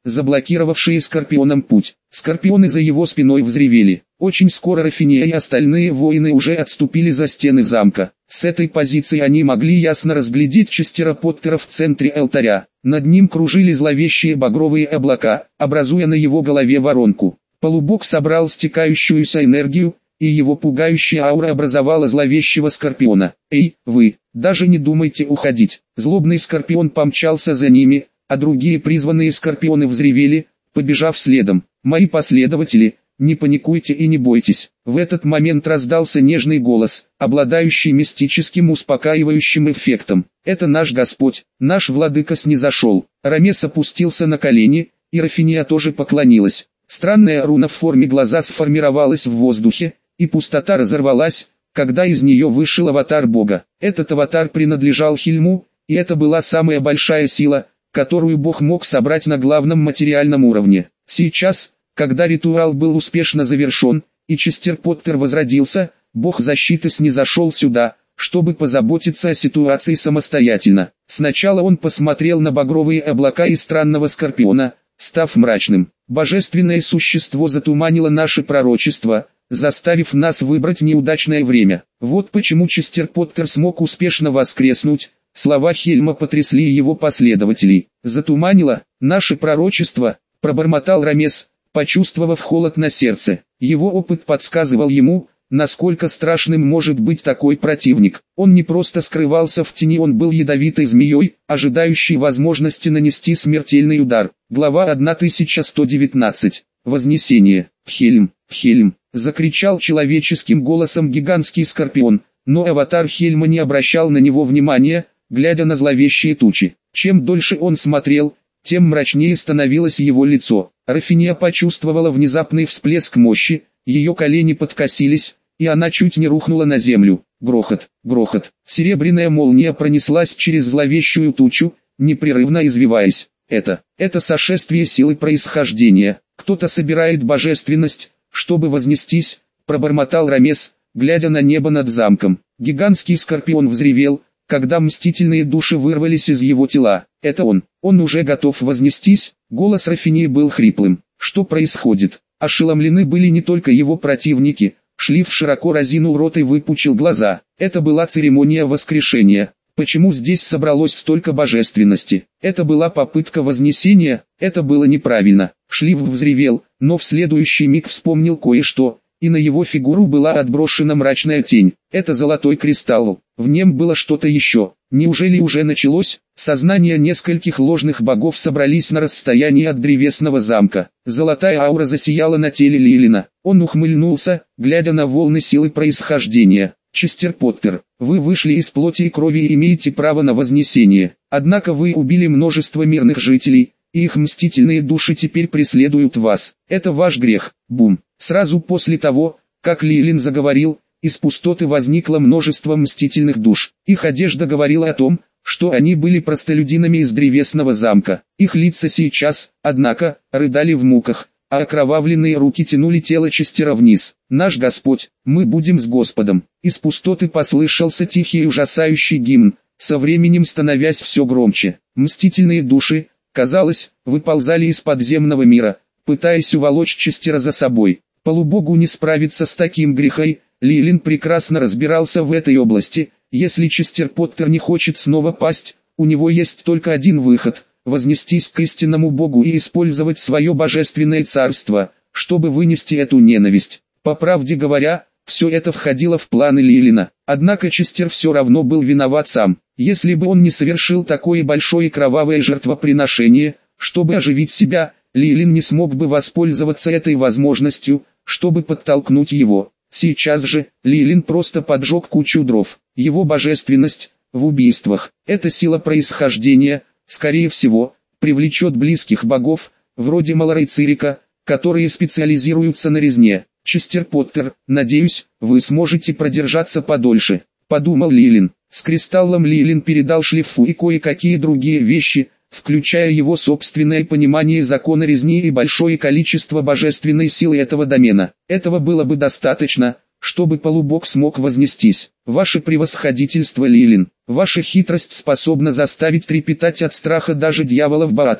заблокировавшие Скорпионом путь. Скорпионы за его спиной взревели. Очень скоро Рафиния и остальные воины уже отступили за стены замка. С этой позиции они могли ясно разглядеть Честера Поттера в центре алтаря. Над ним кружили зловещие багровые облака, образуя на его голове воронку. Полубог собрал стекающуюся энергию, и его пугающая аура образовала зловещего Скорпиона. «Эй, вы, даже не думайте уходить!» Злобный Скорпион помчался за ними, а другие призванные Скорпионы взревели, побежав следом. «Мои последователи, не паникуйте и не бойтесь!» В этот момент раздался нежный голос, обладающий мистическим успокаивающим эффектом. «Это наш Господь, наш Владыка снизошел!» Рамес опустился на колени, и Рафиния тоже поклонилась. Странная руна в форме глаза сформировалась в воздухе, и пустота разорвалась, когда из нее вышел аватар Бога. Этот аватар принадлежал Хильму, и это была самая большая сила, которую Бог мог собрать на главном материальном уровне. Сейчас, когда ритуал был успешно завершен, и Честер Поттер возродился, Бог защиты снизошел сюда, чтобы позаботиться о ситуации самостоятельно. Сначала он посмотрел на багровые облака и странного Скорпиона, став мрачным. Божественное существо затуманило наше пророчество, заставив нас выбрать неудачное время. Вот почему Честер Поттер смог успешно воскреснуть. Слова Хельма потрясли его последователей. «Затуманило наше пророчество», — пробормотал Рамес, почувствовав холод на сердце. Его опыт подсказывал ему, насколько страшным может быть такой противник. Он не просто скрывался в тени, он был ядовитой змеей, ожидающей возможности нанести смертельный удар. Глава тысяча сто девятнадцать. Вознесение. «Хельм, Хельм!» — закричал человеческим голосом гигантский Скорпион, но аватар Хельма не обращал на него внимания, глядя на зловещие тучи. Чем дольше он смотрел, тем мрачнее становилось его лицо. Рафиния почувствовала внезапный всплеск мощи, ее колени подкосились, и она чуть не рухнула на землю. Грохот, грохот. Серебряная молния пронеслась через зловещую тучу, непрерывно извиваясь. Это, это сошествие силы происхождения. Кто-то собирает божественность, чтобы вознестись, пробормотал Рамес, глядя на небо над замком. Гигантский Скорпион взревел, когда мстительные души вырвались из его тела. Это он, он уже готов вознестись. Голос Рафинии был хриплым. Что происходит? Ошеломлены были не только его противники. Шлиф широко разинул рот и выпучил глаза. Это была церемония воскрешения. Почему здесь собралось столько божественности? Это была попытка вознесения, это было неправильно. Шлиф взревел, но в следующий миг вспомнил кое-что, и на его фигуру была отброшена мрачная тень. Это золотой кристалл. В нем было что-то еще. Неужели уже началось? Сознания нескольких ложных богов собрались на расстоянии от древесного замка. Золотая аура засияла на теле Лилина. Он ухмыльнулся, глядя на волны силы происхождения. «Честер Поттер, вы вышли из плоти и крови и имеете право на вознесение. Однако вы убили множество мирных жителей, и их мстительные души теперь преследуют вас. Это ваш грех». Бум. Сразу после того, как Лилин заговорил, из пустоты возникло множество мстительных душ. Их одежда говорила о том, что они были простолюдинами из древесного замка. Их лица сейчас, однако, рыдали в муках, а окровавленные руки тянули тело Честера вниз. «Наш Господь, мы будем с Господом». Из пустоты послышался тихий и ужасающий гимн, со временем становясь все громче. Мстительные души, казалось, выползали из подземного мира, пытаясь уволочь Честера за собой. Полубогу не справиться с таким грехом. Лилин прекрасно разбирался в этой области. Если Честер Поттер не хочет снова пасть, у него есть только один выход – вознестись к истинному Богу и использовать свое божественное царство, чтобы вынести эту ненависть. По правде говоря, все это входило в планы Лилина. Однако Честер все равно был виноват сам. Если бы он не совершил такое большое кровавое жертвоприношение, чтобы оживить себя, Лилин не смог бы воспользоваться этой возможностью, чтобы подтолкнуть его. Сейчас же, Лилин просто поджег кучу дров. Его божественность, в убийствах, эта сила происхождения, скорее всего, привлечет близких богов, вроде Малорейцирика, которые специализируются на резне. «Честер Поттер, надеюсь, вы сможете продержаться подольше», — подумал Лилин. С кристаллом Лилин передал Шлифу и кое-какие другие вещи, включая его собственное понимание закона резни и большое количество божественной силы этого домена. Этого было бы достаточно, чтобы полубог смог вознестись. «Ваше превосходительство, Лилин, ваша хитрость способна заставить трепетать от страха даже дьяволов Баатора».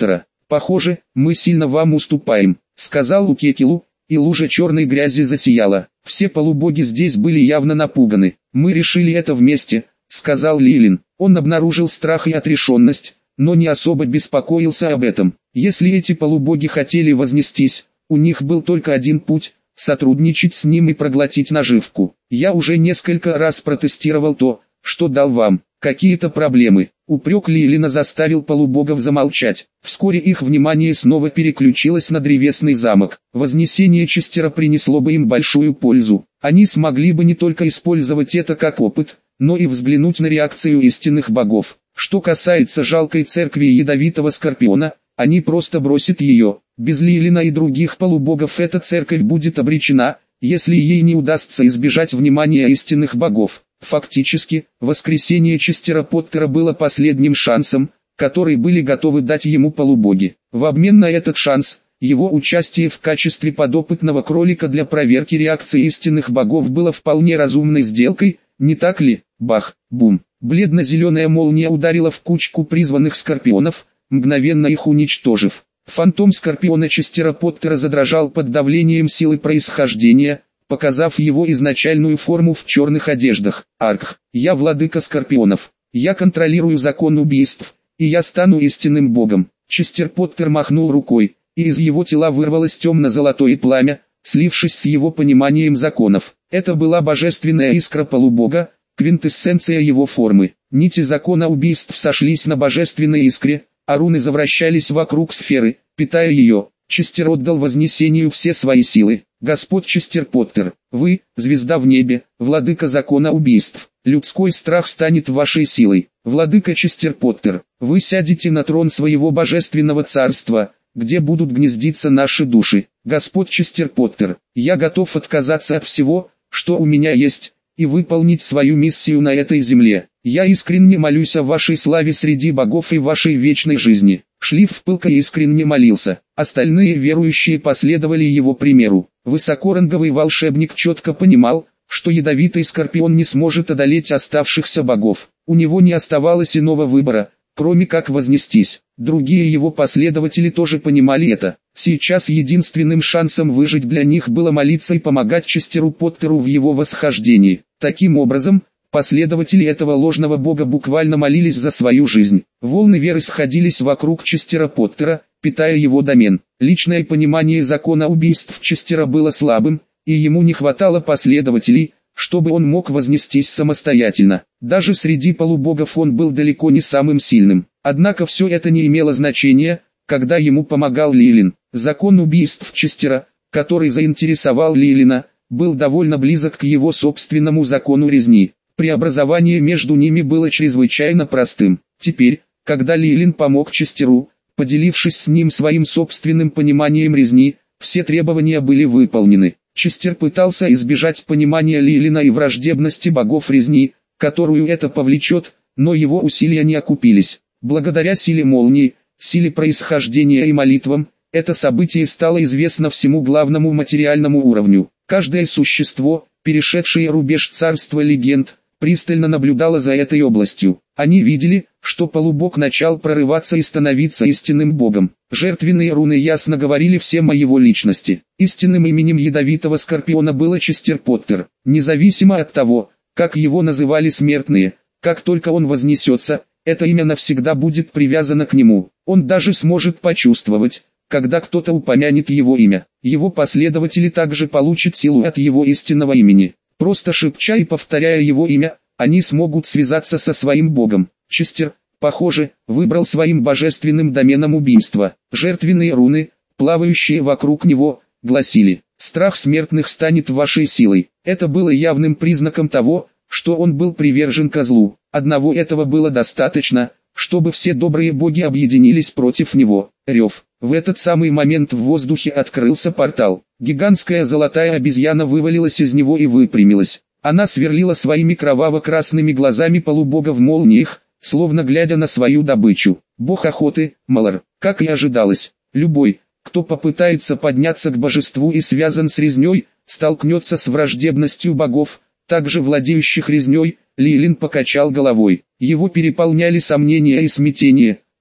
«Похоже, мы сильно вам уступаем», — сказал Укекилу, и лужа черной грязи засияла. Все полубоги здесь были явно напуганы. «Мы решили это вместе», — сказал Лилин. Он обнаружил страх и отрешенность, но не особо беспокоился об этом. Если эти полубоги хотели вознестись, у них был только один путь — сотрудничать с ним и проглотить наживку. «Я уже несколько раз протестировал то, что дал вам. Какие-то проблемы». Упрек Лилина заставил полубогов замолчать. Вскоре их внимание снова переключилось на древесный замок. Вознесение Честера принесло бы им большую пользу. Они смогли бы не только использовать это как опыт, но и взглянуть на реакцию истинных богов. Что касается жалкой церкви Ядовитого Скорпиона, они просто бросят ее. Без Лилина и других полубогов эта церковь будет обречена, если ей не удастся избежать внимания истинных богов. Фактически, воскресение Честера Поттера было последним шансом, который были готовы дать ему полубоги. В обмен на этот шанс, его участие в качестве подопытного кролика для проверки реакции истинных богов было вполне разумной сделкой, не так ли? Бах, бум. Бледно-зеленая молния ударила в кучку призванных скорпионов, мгновенно их уничтожив. Фантом Скорпиона Честера Поттера задрожал под давлением силы происхождения, показав его изначальную форму в черных одеждах. «Аркх, я владыка скорпионов, я контролирую закон убийств, и я стану истинным богом». Честер Поттер махнул рукой, и из его тела вырвалось темно-золотое пламя, слившись с его пониманием законов. Это была божественная искра полубога, квинтэссенция его формы. Нити закона убийств сошлись на божественной искре, а руны завращались вокруг сферы, питая ее. Честер отдал вознесению все свои силы. «Господь Честер Поттер, вы, звезда в небе, владыка закона убийств. Людской страх станет вашей силой. Владыка Честер Поттер, вы сядете на трон своего божественного царства, где будут гнездиться наши души. Господь Честер Поттер, я готов отказаться от всего, что у меня есть, и выполнить свою миссию на этой земле. Я искренне молюсь о вашей славе среди богов и вашей вечной жизни». Шлиф пылко и искренне молился. Остальные верующие последовали его примеру. Высокоранговый волшебник четко понимал, что ядовитый скорпион не сможет одолеть оставшихся богов. У него не оставалось иного выбора, кроме как вознестись. Другие его последователи тоже понимали это. Сейчас единственным шансом выжить для них было молиться и помогать Честеру Поттеру в его восхождении. Таким образом, последователи этого ложного бога буквально молились за свою жизнь. Волны веры сходились вокруг Честера Поттера, питая его домен. Личное понимание закона убийств Честера было слабым, и ему не хватало последователей, чтобы он мог вознестись самостоятельно. Даже среди полубогов он был далеко не самым сильным. Однако все это не имело значения, когда ему помогал Лилин. Закон убийств Честера, который заинтересовал Лилина, был довольно близок к его собственному закону резни. Преобразование между ними было чрезвычайно простым. Теперь, когда Лилин помог Честеру, поделившись с ним своим собственным пониманием резни, все требования были выполнены. Честер пытался избежать понимания Лилина и враждебности богов резни, которую это повлечет, но его усилия не окупились. Благодаря силе молнии, силе происхождения и молитвам, это событие стало известно всему главному материальному уровню. Каждое существо, перешедшее рубеж царства легенд, пристально наблюдало за этой областью. Они видели, что полубог начал прорываться и становиться истинным богом. Жертвенные руны ясно говорили всем о его личности. Истинным именем ядовитого скорпиона было Честер Поттер. Независимо от того, как его называли смертные, как только он вознесется, это имя навсегда будет привязано к нему. Он даже сможет почувствовать, когда кто-то упомянет его имя. Его последователи также получат силу от его истинного имени. Просто шепча и повторяя его имя, они смогут связаться со своим богом. Честер, похоже, выбрал своим божественным доменом убийства. Жертвенные руны, плавающие вокруг него, гласили: «Страх смертных станет вашей силой». Это было явным признаком того, что он был привержен козлу. Одного этого было достаточно, чтобы все добрые боги объединились против него. Рев. В этот самый момент в воздухе открылся портал. Гигантская золотая обезьяна вывалилась из него и выпрямилась. Она сверлила своими кроваво-красными глазами полубога в молниях, словно глядя на свою добычу. Бог охоты, Малар, как и ожидалось. Любой, кто попытается подняться к божеству и связан с резней, столкнется с враждебностью богов, также владеющих резней. Лилин покачал головой. Его переполняли сомнения и смятение,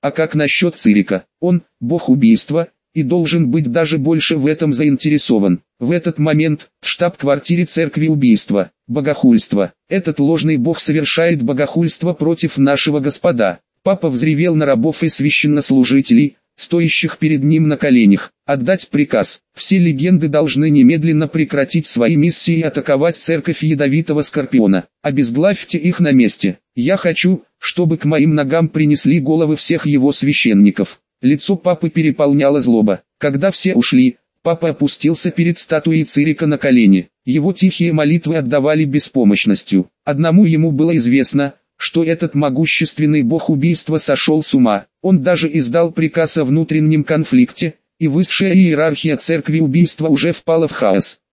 А как насчет Цирика? Он – бог убийства, и должен быть даже больше в этом заинтересован. В этот момент, в штаб-квартире церкви убийства, богохульство. Этот ложный бог совершает богохульство против нашего Господа. Папа взревел на рабов и священнослужителей, стоящих перед ним на коленях, отдать приказ. Все легенды должны немедленно прекратить свои миссии и атаковать церковь ядовитого скорпиона. Обезглавьте их на месте. Я хочу, чтобы к моим ногам принесли головы всех его священников. Лицо папы переполняло злоба. Когда все ушли, папа опустился перед статуей Цирика на колени. Его тихие молитвы отдавали беспомощностью. Одному ему было известно, что этот могущественный бог убийства сошел с ума. Он даже издал приказ о внутреннем конфликте, и высшая иерархия церкви убийства уже впала в хаос.